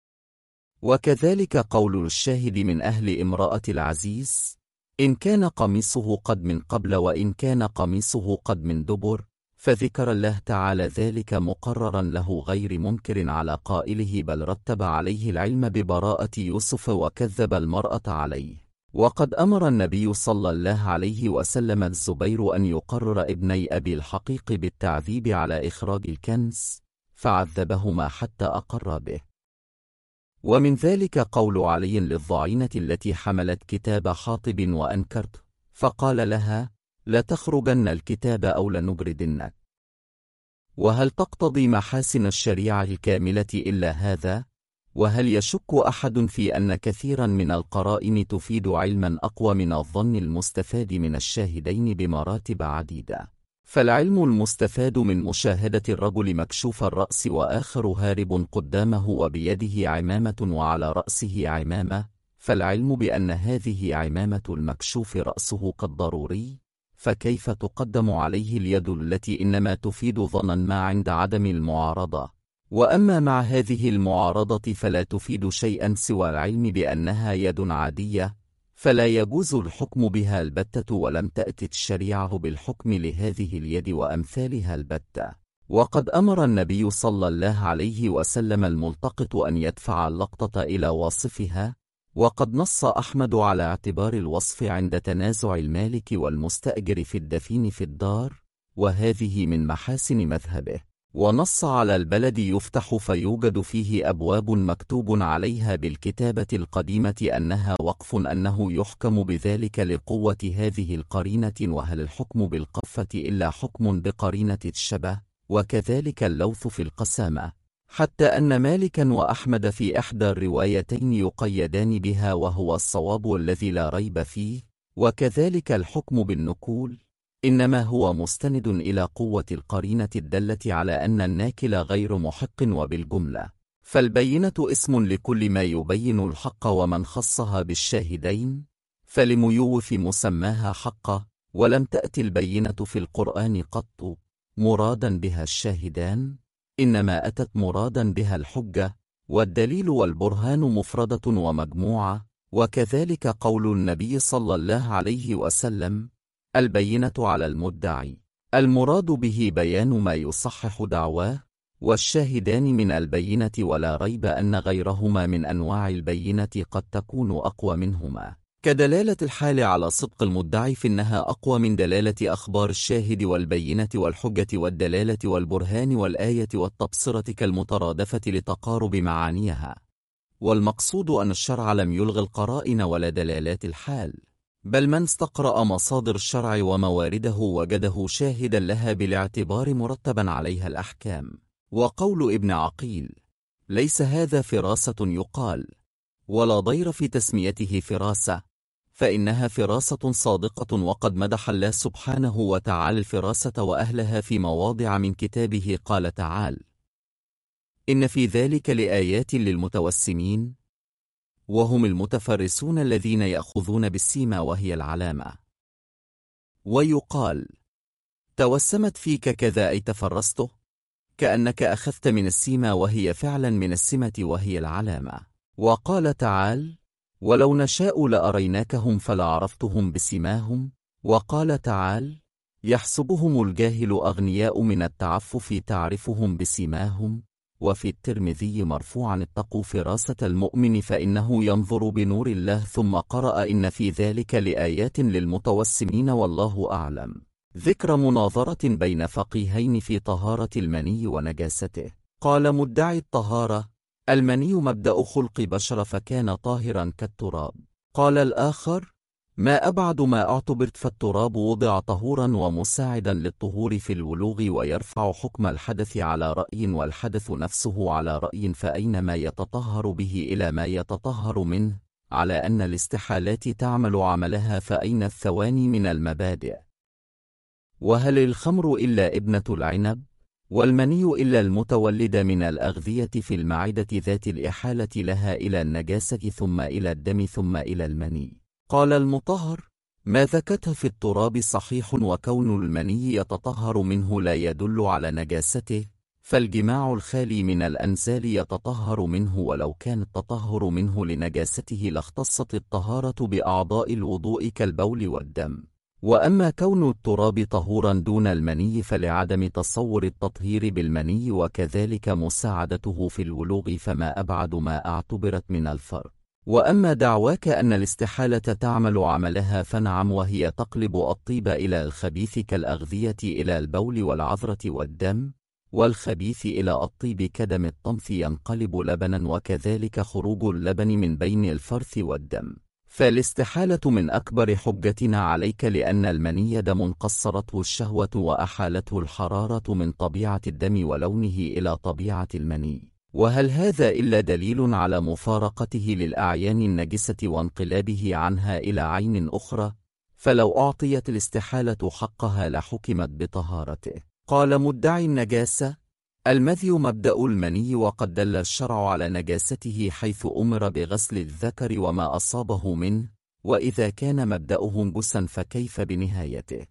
وكذلك قول الشاهد من أهل امرأة العزيز: إن كان قميصه قد من قبل وإن كان قميصه قد من دبر، فذكر الله تعالى ذلك مقررا له غير منكر على قائله، بل رتب عليه العلم ببراءة يوسف وكذب المرأة عليه. وقد أمر النبي صلى الله عليه وسلم الزبير أن يقرر ابني أبي الحقيق بالتعذيب على إخراج الكنز، فعذبهما حتى أقر به. ومن ذلك قول علي للضعينة التي حملت كتاب حاطب وأنكرت، فقال لها: لتخرجن الكتاب أو لنبردنك. وهل تقتضي محاسن الشريعة الكاملة إلا هذا؟ وهل يشك أحد في أن كثيرا من القرائن تفيد علما أقوى من الظن المستفاد من الشاهدين بمراتب عديدة؟ فالعلم المستفاد من مشاهدة الرجل مكشوف الرأس وآخر هارب قدامه وبيده عمامة وعلى رأسه عمامة، فالعلم بأن هذه عمامة المكشوف رأسه كالضروري، فكيف تقدم عليه اليد التي إنما تفيد ظنا ما عند عدم المعارضة؟ وأما مع هذه المعارضة فلا تفيد شيئا سوى العلم بأنها يد عادية، فلا يجوز الحكم بها البتة، ولم تأتي الشريعة بالحكم لهذه اليد وأمثالها البتة. وقد أمر النبي صلى الله عليه وسلم الملتقط أن يدفع اللقطة إلى واصفها، وقد نص أحمد على اعتبار الوصف عند تنازع المالك والمستأجر في الدفين في الدار، وهذه من محاسن مذهبه. ونص على البلد يفتح فيوجد فيه أبواب مكتوب عليها بالكتابة القديمة أنها وقف، أنه يحكم بذلك لقوة هذه القرينة. وهل الحكم بالقفة إلا حكم بقرينة الشبه؟ وكذلك اللوث في القسامة، حتى أن مالكا وأحمد في إحدى الروايتين يقيدان بها، وهو الصواب الذي لا ريب فيه. وكذلك الحكم بالنكول، إنما هو مستند إلى قوة القرينة الدالة على أن الناكل غير محق. وبالجملة فالبينة اسم لكل ما يبين الحق، ومن خصها بالشاهدين فلميوف مسماها حقة، ولم تأتِ البينة في القرآن قط مرادا بها الشاهدان، إنما أتت مرادا بها الحجة والدليل والبرهان مفردة ومجموعة. وكذلك قول النبي صلى الله عليه وسلم: البينة على المدعي، المراد به بيان ما يصحح دعواه، والشاهدان من البينة، ولا ريب أن غيرهما من أنواع البينة قد تكون أقوى منهما، كدلالة الحال على صدق المدعي فإنها أقوى من دلالة أخبار الشاهد والبينة والحجة والدلالة والبرهان والآية والتبصرة كالمترادفة لتقارب معانيها. والمقصود أن الشرع لم يلغ القرائن ولا دلالات الحال، بل من استقرأ مصادر الشرع وموارده وجده شاهدا لها بالاعتبار مرتبا عليها الأحكام. وقول ابن عقيل: ليس هذا فراسة يقال، ولا ضير في تسميته فراسة، فإنها فراسة صادقة. وقد مدح الله سبحانه وتعالى الفراسة وأهلها في مواضع من كتابه، قال تعالى: إن في ذلك لآيات للمتوسمين، وهم المتفرسون الذين يأخذون بالسيما وهي العلامة. ويقال: توسمت فيك كذا، أي تفرسته، كأنك أخذت من السيما وهي فعلا من السمة وهي العلامة. وقال تعالى: ولو نشاء لأريناكهم فلعرفتهم بسيماهم. وقال تعالى: يحسبهم الجاهل أغنياء من التعفف تعرفهم بسيماهم. وفي الترمذي مرفوعا: اتقوا فراسة المؤمن فإنه ينظر بنور الله. ثم قرأ: إن في ذلك لآيات للمتوسمين والله أعلم. ذكر مناظرة بين فقيهين في طهارة المني ونجاسته. قال مدعي الطهارة: المني مبدأ خلق بشر فكان طاهرا كالتراب. قال الآخر: ما أبعد ما اعتبرت، فالتراب وضع طهورا ومساعدا للطهور في الولوغ ويرفع حكم الحدث على رأي، والحدث نفسه على رأي، فأين ما يتطهر به إلى ما يتطهر منه، على أن الاستحالات تعمل عملها، فأين الثواني من المبادئ؟ وهل الخمر إلا ابنة العنب؟ والمني إلا المتولد من الأغذية في المعدة ذات الإحالة لها إلى النجاسة، ثم إلى الدم، ثم إلى المني. قال المطهر: ما ذكته في التراب صحيح، وكون المني يتطهر منه لا يدل على نجاسته، فالجماع الخالي من الأنزال يتطهر منه، ولو كان التطهر منه لنجاسته لاختصت الطهارة بأعضاء الوضوء كالبول والدم. وأما كون التراب طهورا دون المني فلعدم تصور التطهير بالمني، وكذلك مساعدته في الولوغ، فما أبعد ما اعتبرت من الفرق. وأما دعواك أن الاستحالة تعمل عملها فنعم، وهي تقلب الطيب إلى الخبيث كالأغذية إلى البول والعذرة والدم، والخبيث إلى الطيب كدم الطمث ينقلب لبنا، وكذلك خروج اللبن من بين الفرث والدم. فالاستحالة من أكبر حجتنا عليك، لأن المني دم قصرته الشهوة وأحالته الحرارة من طبيعة الدم ولونه إلى طبيعة المني. وهل هذا إلا دليل على مفارقته للأعيان النجسة وانقلابه عنها إلى عين أخرى؟ فلو أعطيت الاستحالة حقها لحكمت بطهارته. قال مدعي النجاسة: المذي مبدأ المني، وقد دل الشرع على نجاسته حيث أمر بغسل الذكر وما أصابه منه، وإذا كان مبدأه نجسا فكيف بنهايته؟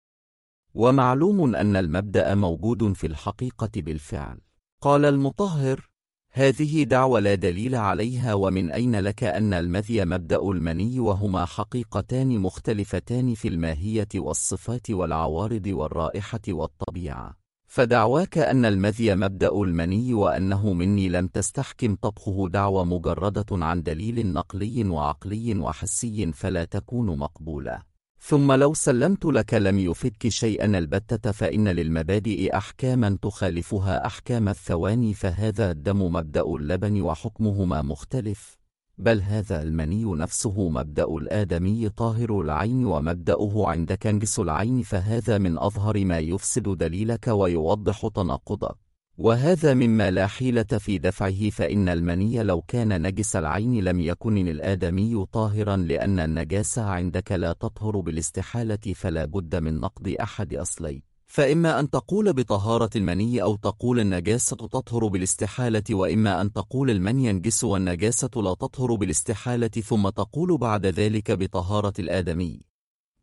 ومعلوم أن المبدأ موجود في الحقيقة بالفعل. قال المطهر: هذه دعوة لا دليل عليها، ومن أين لك أن المذي مبدأ المني، وهما حقيقتان مختلفتان في الماهية والصفات والعوارض والرائحة والطبيعة. فدعواك أن المذي مبدأ المني وأنه مني لم تستحكم طبخه دعوة مجردة عن دليل نقلي وعقلي وحسي، فلا تكون مقبولة. ثم لو سلمت لك لم يفدك شيئا البتة، فإن للمبادئ أحكاما تخالفها أحكام الثواني، فهذا الدم مبدأ اللبن وحكمهما مختلف، بل هذا المني نفسه مبدأ الآدمي طاهر العين، ومبدأه عندك نجس العين، فهذا من أظهر ما يفسد دليلك ويوضح تناقضك، وهذا مما لا حيلة في دفعه، فإن المني لو كان نجس العين لم يكن الآدمي طاهرا، لأن النجاسة عندك لا تطهر بالاستحالة، فلا بد من نقض أحد أصلي، فإما أن تقول بطهارة المني، أو تقول النجاسة تطهر بالاستحالة، وإما أن تقول المني ينجس والنجاسة لا تطهر بالاستحالة، ثم تقول بعد ذلك بطهارة الآدمي.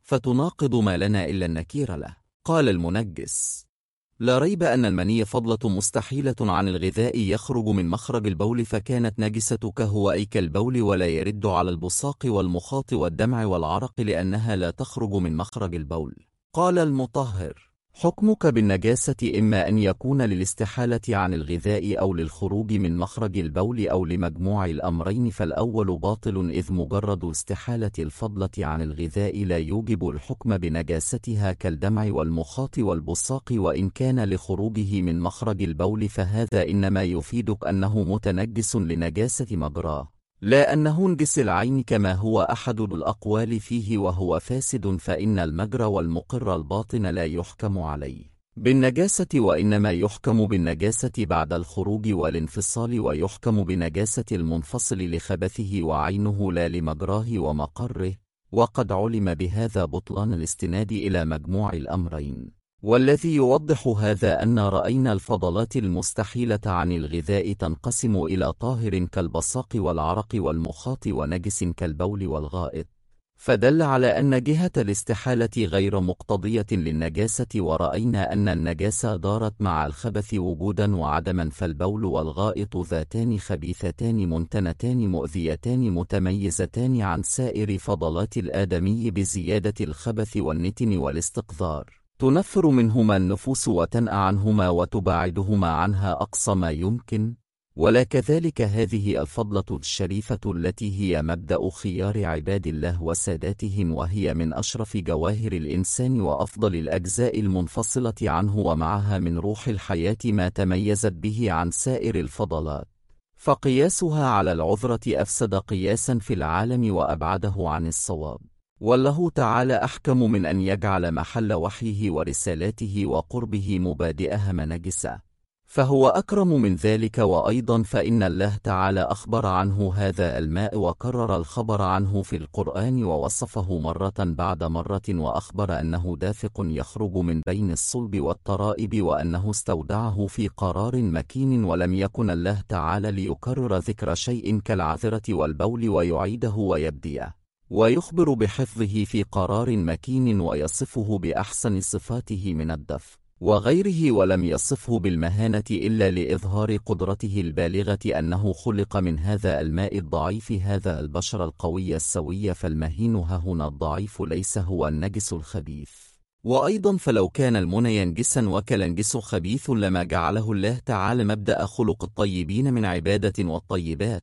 فتناقض ما لنا إلا النكير له. قال المنجس: لا ريب أن المني فضلة مستحيلة عن الغذاء يخرج من مخرج البول، فكانت نجسة كهو أي كالبول، ولا يرد على البصاق والمخاط والدمع والعرق لأنها لا تخرج من مخرج البول. قال المطهر: حكمك بالنجاسة إما أن يكون للاستحالة عن الغذاء أو للخروج من مخرج البول أو لمجموع الأمرين، فالأول باطل، إذ مجرد استحالة الفضلة عن الغذاء لا يوجب الحكم بنجاستها كالدمع والمخاط والبصاق، وإن كان لخروجه من مخرج البول فهذا إنما يفيدك أنه متنجس لنجاسة مجراه، لا أنه نجس العين كما هو أحد الأقوال فيه وهو فاسد، فإن المجرى والمقر الباطن لا يحكم عليه بالنجاسة، وإنما يحكم بالنجاسة بعد الخروج والانفصال، ويحكم بنجاسة المنفصل لخبثه وعينه لا لمجراه ومقره. وقد علم بهذا بطلان الاستناد إلى مجموع الأمرين. والذي يوضح هذا أن رأينا الفضلات المستحيلة عن الغذاء تنقسم إلى طاهر كالبصاق والعرق والمخاط ونجس كالبول والغائط، فدل على أن جهة الاستحالة غير مقتضية للنجاسة. ورأينا أن النجاسة دارت مع الخبث وجودا وعدما، فالبول والغائط ذاتان خبيثتان منتنتان مؤذيتان متميزتان عن سائر فضلات الآدمي بزيادة الخبث والنتن والاستقذار، تنفر منهما النفوس وتنأى عنهما وتباعدهما عنها أقصى ما يمكن. ولا كذلك هذه الفضلة الشريفة التي هي مبدأ خيار عباد الله وساداتهم، وهي من أشرف جواهر الإنسان وأفضل الأجزاء المنفصلة عنه، ومعها من روح الحياة ما تميزت به عن سائر الفضلات، فقياسها على العذرة أفسد قياسا في العالم وأبعده عن الصواب. والله تعالى أحكم من أن يجعل محل وحيه ورسالاته وقربه مبادئها منجسة، فهو أكرم من ذلك. وأيضا فإن الله تعالى أخبر عنه هذا الماء وكرر الخبر عنه في القرآن ووصفه مرة بعد مرة، وأخبر أنه دافق يخرج من بين الصلب والترائب، وأنه استودعه في قرار مكين، ولم يكن الله تعالى ليكرر ذكر شيء كالعذرة والبول ويعيده ويبديه، ويخبر بحفظه في قرار مكين ويصفه بأحسن صفاته من الدفء وغيره، ولم يصفه بالمهانة إلا لإظهار قدرته البالغة أنه خلق من هذا الماء الضعيف هذا البشر القوي السوي، فالمهين هنا الضعيف ليس هو النجس الخبيث. وأيضا فلو كان المنى ينجسا وكالنجس خبيث لما جعله الله تعالى مبدأ خلق الطيبين من عبادة والطيبات،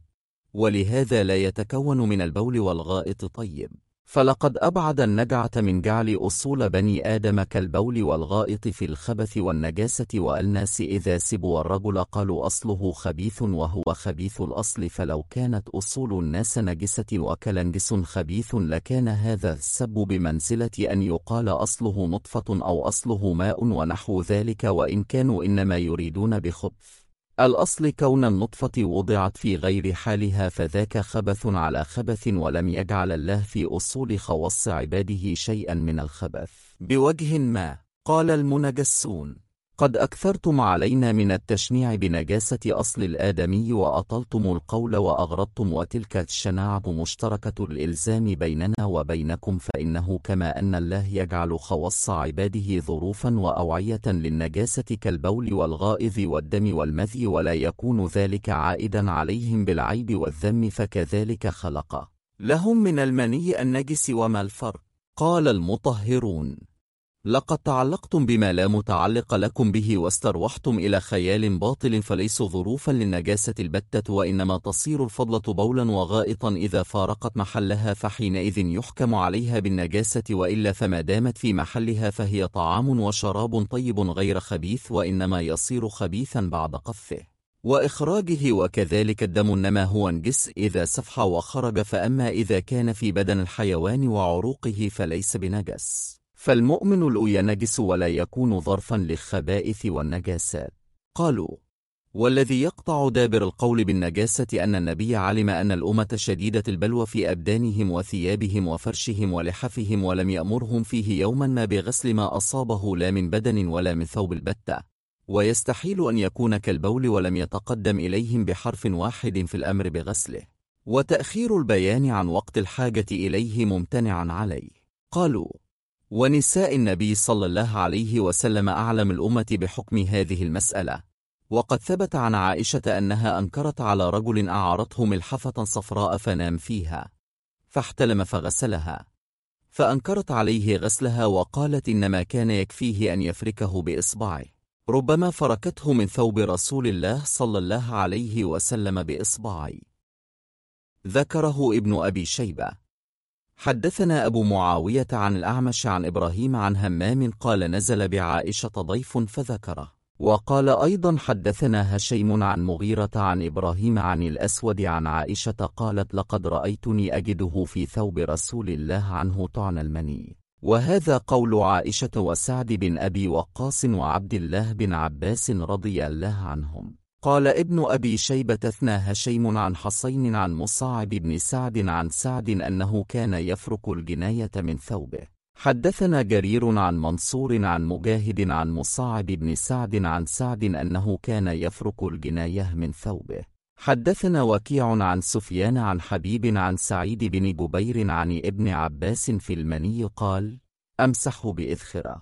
ولهذا لا يتكون من البول والغائط طيب. فلقد أبعد النجعة من جعل أصول بني آدم كالبول والغائط في الخبث والنجاسة والناس إذا سبوا الرجل قالوا أصله خبيث وهو خبيث الأصل، فلو كانت أصول الناس نجسة وكالنجس خبيث لكان هذا السب بمنزلة أن يقال أصله نطفة أو أصله ماء ونحو ذلك، وإن كانوا إنما يريدون بخبث الأصل كون النطفة وضعت في غير حالها، فذاك خبث على خبث، ولم يجعل الله في أصول خواص عباده شيئا من الخبث بوجه ما. قال المنجسون: قد أكثرتم علينا من التشنيع بنجاسة أصل الآدمي وأطلتم القول وأغرضتم، وتلك الشناعة مشتركة الإلزام بيننا وبينكم، فإنه كما أن الله يجعل خواص عباده ظروفا وأوعية للنجاسة كالبول والغائظ والدم والمذي، ولا يكون ذلك عائدا عليهم بالعيب والذم، فكذلك خلق لهم من المني النجس وما الفرق. قال المطهرون: لقد تعلقتم بما لا متعلق لكم به واستروحتم إلى خيال باطل، فليسوا ظروفا للنجاسة البتة، وإنما تصير الفضلة بولا وغائطا إذا فارقت محلها، فحينئذ يحكم عليها بالنجاسة، وإلا فما دامت في محلها فهي طعام وشراب طيب غير خبيث، وإنما يصير خبيثا بعد قذفه وإخراجه. وكذلك الدم إنما هو نجس إذا سفح وخرج، فأما إذا كان في بدن الحيوان وعروقه فليس بنجس، فالمؤمن لا ينجس ولا يكون ظرفا للخبائث والنجاسات. قالوا: والذي يقطع دابر القول بالنجاسة أن النبي علم أن الأمة شديدة البلوى في أبدانهم وثيابهم وفرشهم ولحفهم، ولم يأمرهم فيه يوما ما بغسل ما أصابه لا من بدن ولا من ثوب البتة، ويستحيل أن يكون كالبول، ولم يتقدم إليهم بحرف واحد في الأمر بغسله، وتأخير البيان عن وقت الحاجة إليه ممتنعا عليه. قالوا: ونساء النبي صلى الله عليه وسلم أعلم الأمة بحكم هذه المسألة. وقد ثبت عن عائشة أنها أنكرت على رجل أعارته ملحفة صفراء فنام فيها، فاحتلم فغسلها، فأنكرت عليه غسلها وقالت إنما كان يكفيه أن يفركه بإصبعه، ربما فركته من ثوب رسول الله صلى الله عليه وسلم بإصبعي. ذكره ابن أبي شيبة. حدثنا أبو معاوية عن الأعمش عن إبراهيم عن همام قال نزل بعائشة ضيف فذكره. وقال أيضا حدثنا هشيم عن مغيرة عن إبراهيم عن الأسود عن عائشة قالت لقد رأيتني أجده في ثوب رسول الله عنه طعن المني. وهذا قول عائشة وسعد بن أبي وقاص وعبد الله بن عباس رضي الله عنهم. قال ابن أبي شيبة اثنى هشيم عن حصين عن مصعب بن سعد عن سعد أنه كان يفرك الجناية من ثوبه. حدثنا جرير عن منصور عن مجاهد عن مصعب بن سعد عن سعد أنه كان يفرك الجناية من ثوبه. حدثنا وكيع عن سفيان عن حبيب عن سعيد بن جبير عن ابن عباس في المني قال أمسح بإذخرة.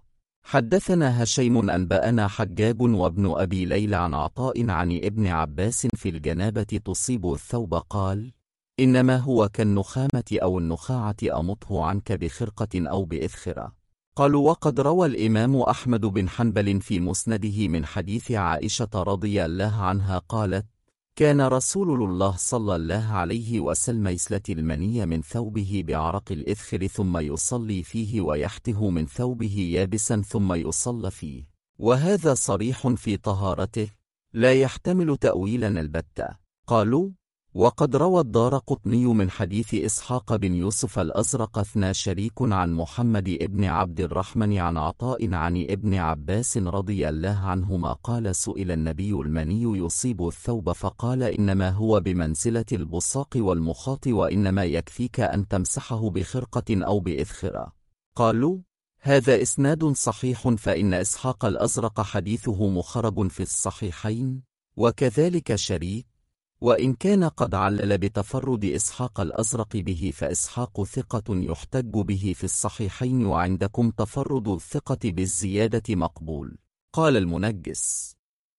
حدثنا هشيم أنبأنا حجاج وابن أبي ليلى عن عطاء عن ابن عباس في الجنابة تصيب الثوب قال إنما هو كالنخامة أو النخاعة أمطه عنك بخرقة أو بإذخرة. قالوا وقد روى الإمام أحمد بن حنبل في مسنده من حديث عائشة رضي الله عنها قالت كان رسول الله صلى الله عليه وسلم يسلت المني من ثوبه بعرق الإذخر ثم يصلي فيه ويحته من ثوبه يابسا ثم يصلى فيه، وهذا صريح في طهارته لا يحتمل تأويلا البتة. قالوا وقد روى الدارقطني من حديث إسحاق بن يوسف الأزرق اثنى شريك عن محمد ابن عبد الرحمن عن عطاء عن ابن عباس رضي الله عنهما قال سئل النبي المني يصيب الثوب فقال إنما هو بمنزلة البصاق والمخاط وإنما يكفيك أن تمسحه بخرقة أو بإذخرة. قالوا هذا إسناد صحيح فإن إسحاق الأزرق حديثه مخرج في الصحيحين وكذلك شريك، وإن كان قد علل بتفرد إسحاق الأزرق به فإسحاق ثقة يحتج به في الصحيحين وعندكم تفرد الثقة بالزيادة مقبول. قال المنجس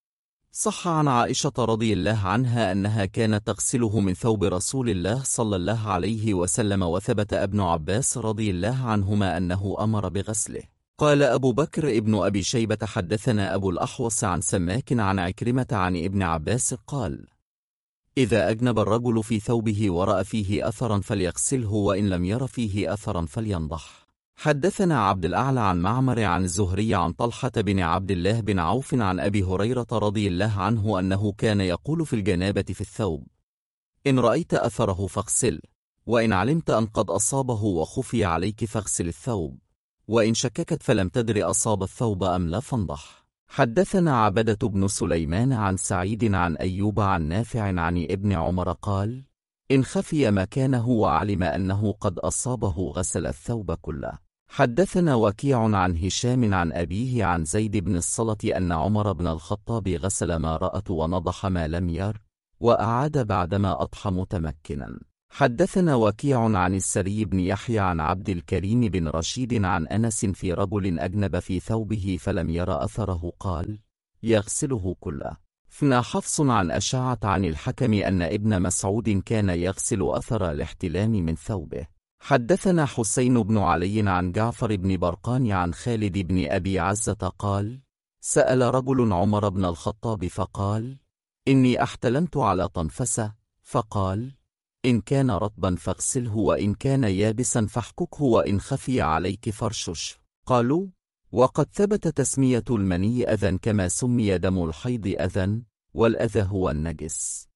صح عن عائشة رضي الله عنها أنها كانت تغسله من ثوب رسول الله صلى الله عليه وسلم، وثبت ابن عباس رضي الله عنهما أنه أمر بغسله. قال أبو بكر ابن أبي شيبة حدثنا أبو الأحوص عن سماك عن عكرمة عن ابن عباس قال إذا أجنب الرجل في ثوبه ورأى فيه أثرا فليغسله وإن لم ير فيه أثرا فلينضح. حدثنا عبد الأعلى عن معمر عن الزهري عن طلحة بن عبد الله بن عوف عن أبي هريرة رضي الله عنه أنه كان يقول في الجنابة في الثوب إن رأيت أثره فاغسل، وإن علمت أن قد أصابه وخفي عليك فاغسل الثوب، وإن شككت فلم تدر أصاب الثوب أم لا فانضح. حدثنا عبدة بن سليمان عن سعيد عن أيوب عن نافع عن ابن عمر قال إن خفي مكانه وعلم أنه قد أصابه غسل الثوب كله. حدثنا وكيع عن هشام عن أبيه عن زيد بن الصلت أن عمر بن الخطاب غسل ما رأت ونضح ما لم ير وأعاد بعدما أضحى متمكنا. حدثنا وكيع عن السري بن يحيى عن عبد الكريم بن رشيد عن أنس في رجل أجنب في ثوبه فلم ير أثره قال يغسله كله. فنا حفص عن أشعة عن الحكم أن ابن مسعود كان يغسل أثر الاحتلام من ثوبه. حدثنا حسين بن علي عن جعفر بن برقان عن خالد بن أبي عزة قال سأل رجل عمر بن الخطاب فقال إني أحتلمت على طنفسة، فقال إن كان رطبا فاغسله وإن كان يابسا فاحككه وإن خفي عليك فرشش. قالوا وقد ثبت تسمية المني أذى كما سمي دم الحيض أذى، والأذى هو النجس.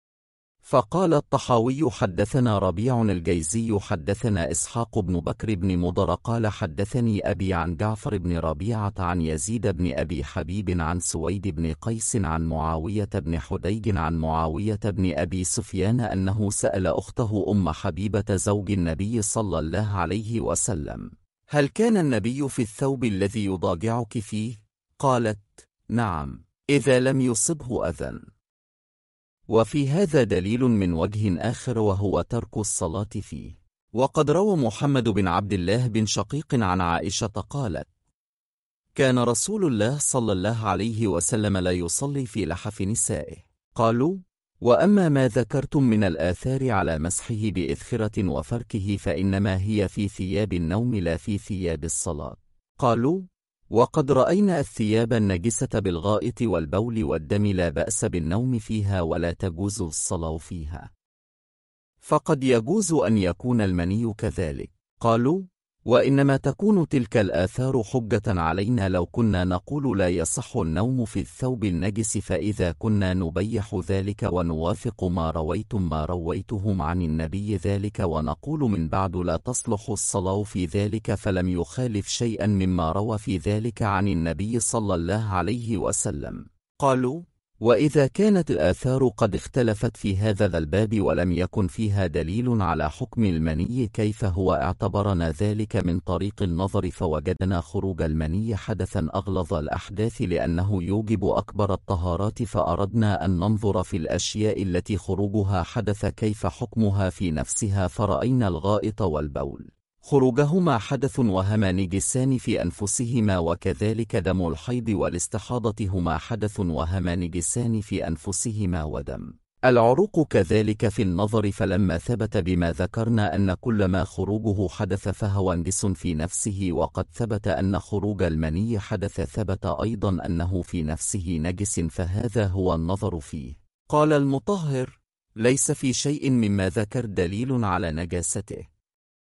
فقال الطحاوي حدثنا ربيع الجيزي حدثنا إسحاق بن بكر بن مضر قال حدثني أبي عن جعفر بن ربيعة عن يزيد بن أبي حبيب عن سويد بن قيس عن معاوية بن حديج عن معاوية بن أبي سفيان أنه سأل أخته أم حبيبة زوج النبي صلى الله عليه وسلم هل كان النبي في الثوب الذي يضاجعك فيه؟ قالت نعم إذا لم يصبه أذى. وفي هذا دليل من وجه آخر وهو ترك الصلاة فيه. وقد روى محمد بن عبد الله بن شقيق عن عائشة قالت: كان رسول الله صلى الله عليه وسلم لا يصلي في لحف نسائه. قالوا: وأما ما ذكرتم من الآثار على مسحه بإذخرة وفركه فإنما هي في ثياب النوم لا في ثياب الصلاة. قالوا: وقد رأينا الثياب النجسة بالغائط والبول والدم لا بأس بالنوم فيها ولا تجوز الصلاة فيها، فقد يجوز أن يكون المني كذلك. قالوا: وإنما تكون تلك الآثار حجة علينا لو كنا نقول لا يصح النوم في الثوب النجس، فإذا كنا نبيح ذلك ونوافق ما رويتهم عن النبي ذلك ونقول من بعد لا تصلح الصلاة في ذلك، فلم يخالف شيئا مما روى في ذلك عن النبي صلى الله عليه وسلم. قالوا: وإذا كانت الآثار قد اختلفت في هذا الباب ولم يكن فيها دليل على حكم المني، كيف هو اعتبرنا ذلك من طريق النظر فوجدنا خروج المني حدثا أغلظ الأحداث لأنه يوجب أكبر الطهارات، فأردنا أن ننظر في الأشياء التي خروجها حدث كيف حكمها في نفسها، فرأينا الغائط والبول خروجهما حدث وهما نجسان في أنفسهما، وكذلك دم الحيض والاستحاضة هما حدث وهما نجسان في أنفسهما، ودم العروق كذلك في النظر، فلما ثبت بما ذكرنا أن كل ما خروجه حدث فهو نجس في نفسه، وقد ثبت أن خروج المني حدث ثبت أيضا أنه في نفسه نجس، فهذا هو النظر فيه. قال المطهر: ليس في شيء مما ذكر دليل على نجاسته.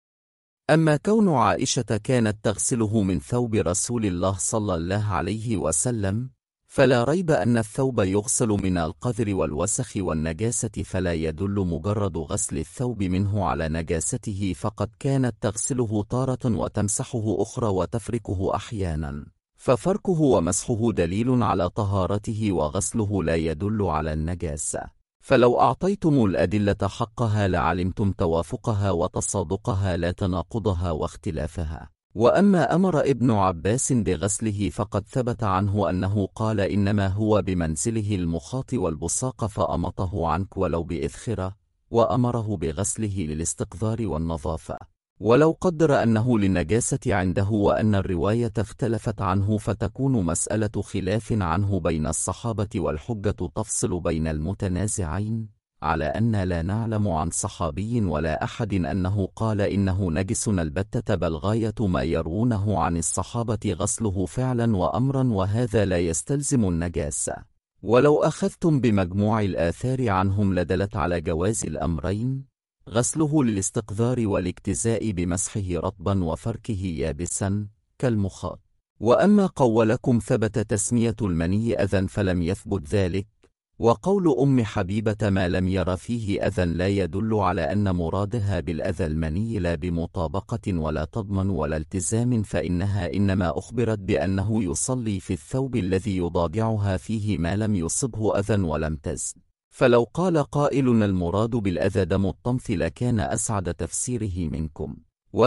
أما كون عائشة كانت تغسله من ثوب رسول الله صلى الله عليه وسلم، فلا ريب أن الثوب يغسل من القذر والوسخ والنجاسة، فلا يدل مجرد غسل الثوب منه على نجاسته، فقد كانت تغسله تارة وتمسحه أخرى وتفركه أحيانا، ففركه ومسحه دليل على طهارته وغسله لا يدل على النجاسة. فلو أعطيتم الأدلة حقها لعلمتم توافقها وتصادقها لا تناقضها واختلافها. وأما أمر ابن عباس بغسله فقد ثبت عنه أنه قال: إنما هو بمنزله المخاط والبصاق فأمطه عنك ولو بإذخرة، وأمره بغسله للاستقذار والنظافة. ولو قدر أنه للنجاسة عنده وأن الرواية اختلفت عنه فتكون مسألة خلاف عنه بين الصحابة، والحجة تفصل بين المتنازعين، على أن لا نعلم عن صحابي ولا أحد أنه قال إنه نجس البتة، بل غاية ما يروونه عن الصحابة غسله فعلا وأمرا، وهذا لا يستلزم النجاسة. ولو أخذتم بمجموع الآثار عنهم لدلت على جواز الأمرين، غسله للاستقذار والاجتزاء بمسحه رطبا وفركه يابسا كالمخاط. وأما قولكم ثبت تسمية المني أذى فلم يثبت ذلك، وقول أم حبيبة ما لم ير فيه أذى لا يدل على أن مرادها بالأذى المني لا بمطابقة ولا تضمن ولا التزام، فإنها إنما أخبرت بأنه يصلي في الثوب الذي يضاجعها فيه ما لم يصبه أذى ولم تزن. فلو قال قائل المراد بالأذى دم الطمث لكان أسعد تفسيره منكم.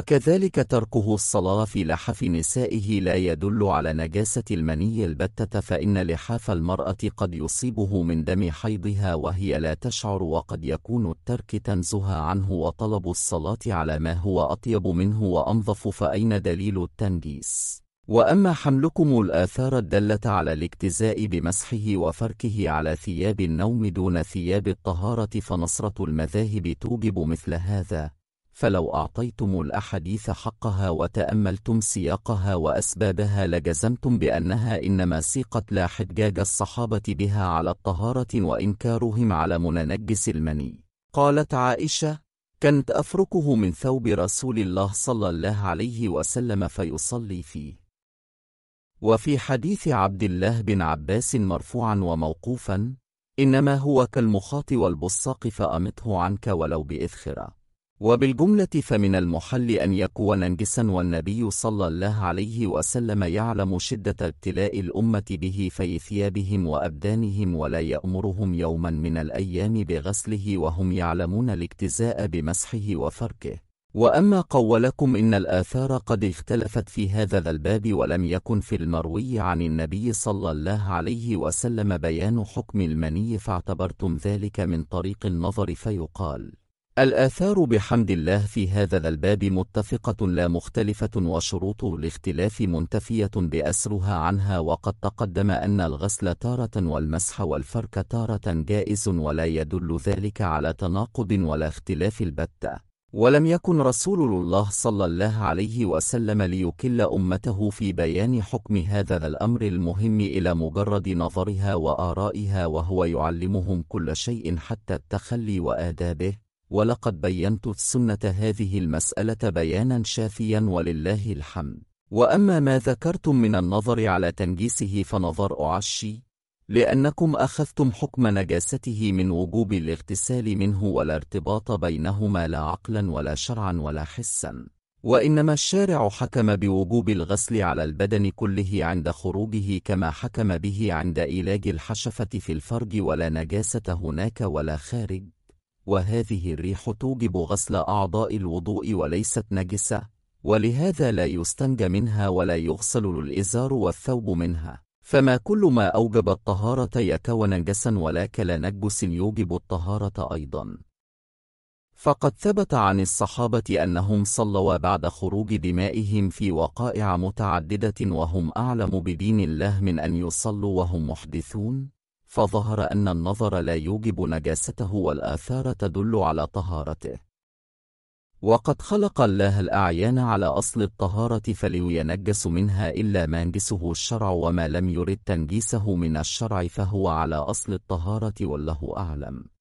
وكذلك تركه الصلاة في لحف نسائه لا يدل على نجاسة المني البتة، فإن لحاف المرأة قد يصيبه من دم حيضها وهي لا تشعر، وقد يكون الترك تنزه عنه وطلب الصلاة على ما هو أطيب منه وأنظف، فأين دليل التنجيس؟ وأما حملكم الآثار الدالة على الاجتزاء بمسحه وفركه على ثياب النوم دون ثياب الطهارة فنصرة المذاهب توجب مثل هذا، فلو أعطيتم الأحاديث حقها وتأملتم سياقها وأسبابها لجزمتم بأنها إنما سيقت لا احتجاج الصحابة بها على الطهارة وإنكارهم على منجس المني. قالت عائشة: كانت أفركه من ثوب رسول الله صلى الله عليه وسلم فيصلي فيه. وفي حديث عبد الله بن عباس مرفوعا وموقوفا: إنما هو كالمخاط والبصاق فأمته عنك ولو بإذخرة. وبالجملة فمن المحل أن يكون نجسا، والنبي صلى الله عليه وسلم يعلم شدة ابتلاء الأمة به في ثيابهم وأبدانهم، ولا يأمرهم يوما من الأيام بغسله وهم يعلمون الاجتزاء بمسحه وفركه. وأما قولكم إن الآثار قد اختلفت في هذا الباب ولم يكن في المروي عن النبي صلى الله عليه وسلم بيان حكم المني، فاعتبرتم ذلك من طريق النظر، فيقال: الآثار بحمد الله في هذا الباب متفقة لا مختلفة، وشروط الاختلاف منتفية بأسرها عنها. وقد تقدم أن الغسل تارة والمسح والفرك تارة جائز، ولا يدل ذلك على تناقض ولا اختلاف البتة. ولم يكن رسول الله صلى الله عليه وسلم ليكل أمته في بيان حكم هذا الأمر المهم إلى مجرد نظرها وآرائها، وهو يعلمهم كل شيء حتى التخلي وآدابه. ولقد بينت السنة هذه المسألة بيانا شافيا ولله الحمد. وأما ما ذكرتم من النظر على تنجيسه فنظر أعشي، لأنكم أخذتم حكم نجاسته من وجوب الاغتسال منه، ولا ارتباط بينهما لا عقلا ولا شرعا ولا حسا. وإنما الشارع حكم بوجوب الغسل على البدن كله عند خروجه، كما حكم به عند إيلاج الحشفة في الفرج، ولا نجاسة هناك ولا خارج. وهذه الريح توجب غسل أعضاء الوضوء وليست نجسة، ولهذا لا يستنجى منها ولا يغسل الإزار والثوب منها. فما كل ما أوجب الطهارة يكون نجسا، ولا كلا نجس يوجب الطهارة أيضا. فقد ثبت عن الصحابة أنهم صلوا بعد خروج دمائهم في وقائع متعددة، وهم أعلم بدين الله من أن يصلوا وهم محدثون. فظهر أن النظر لا يوجب نجاسته، والآثار تدل على طهارته. وقد خلق الله الأعيان على أصل الطهارة، فلينجس منها إلا ما ينجسه الشرع، وما لم يرد تنجيسه من الشرع فهو على أصل الطهارة، والله أعلم.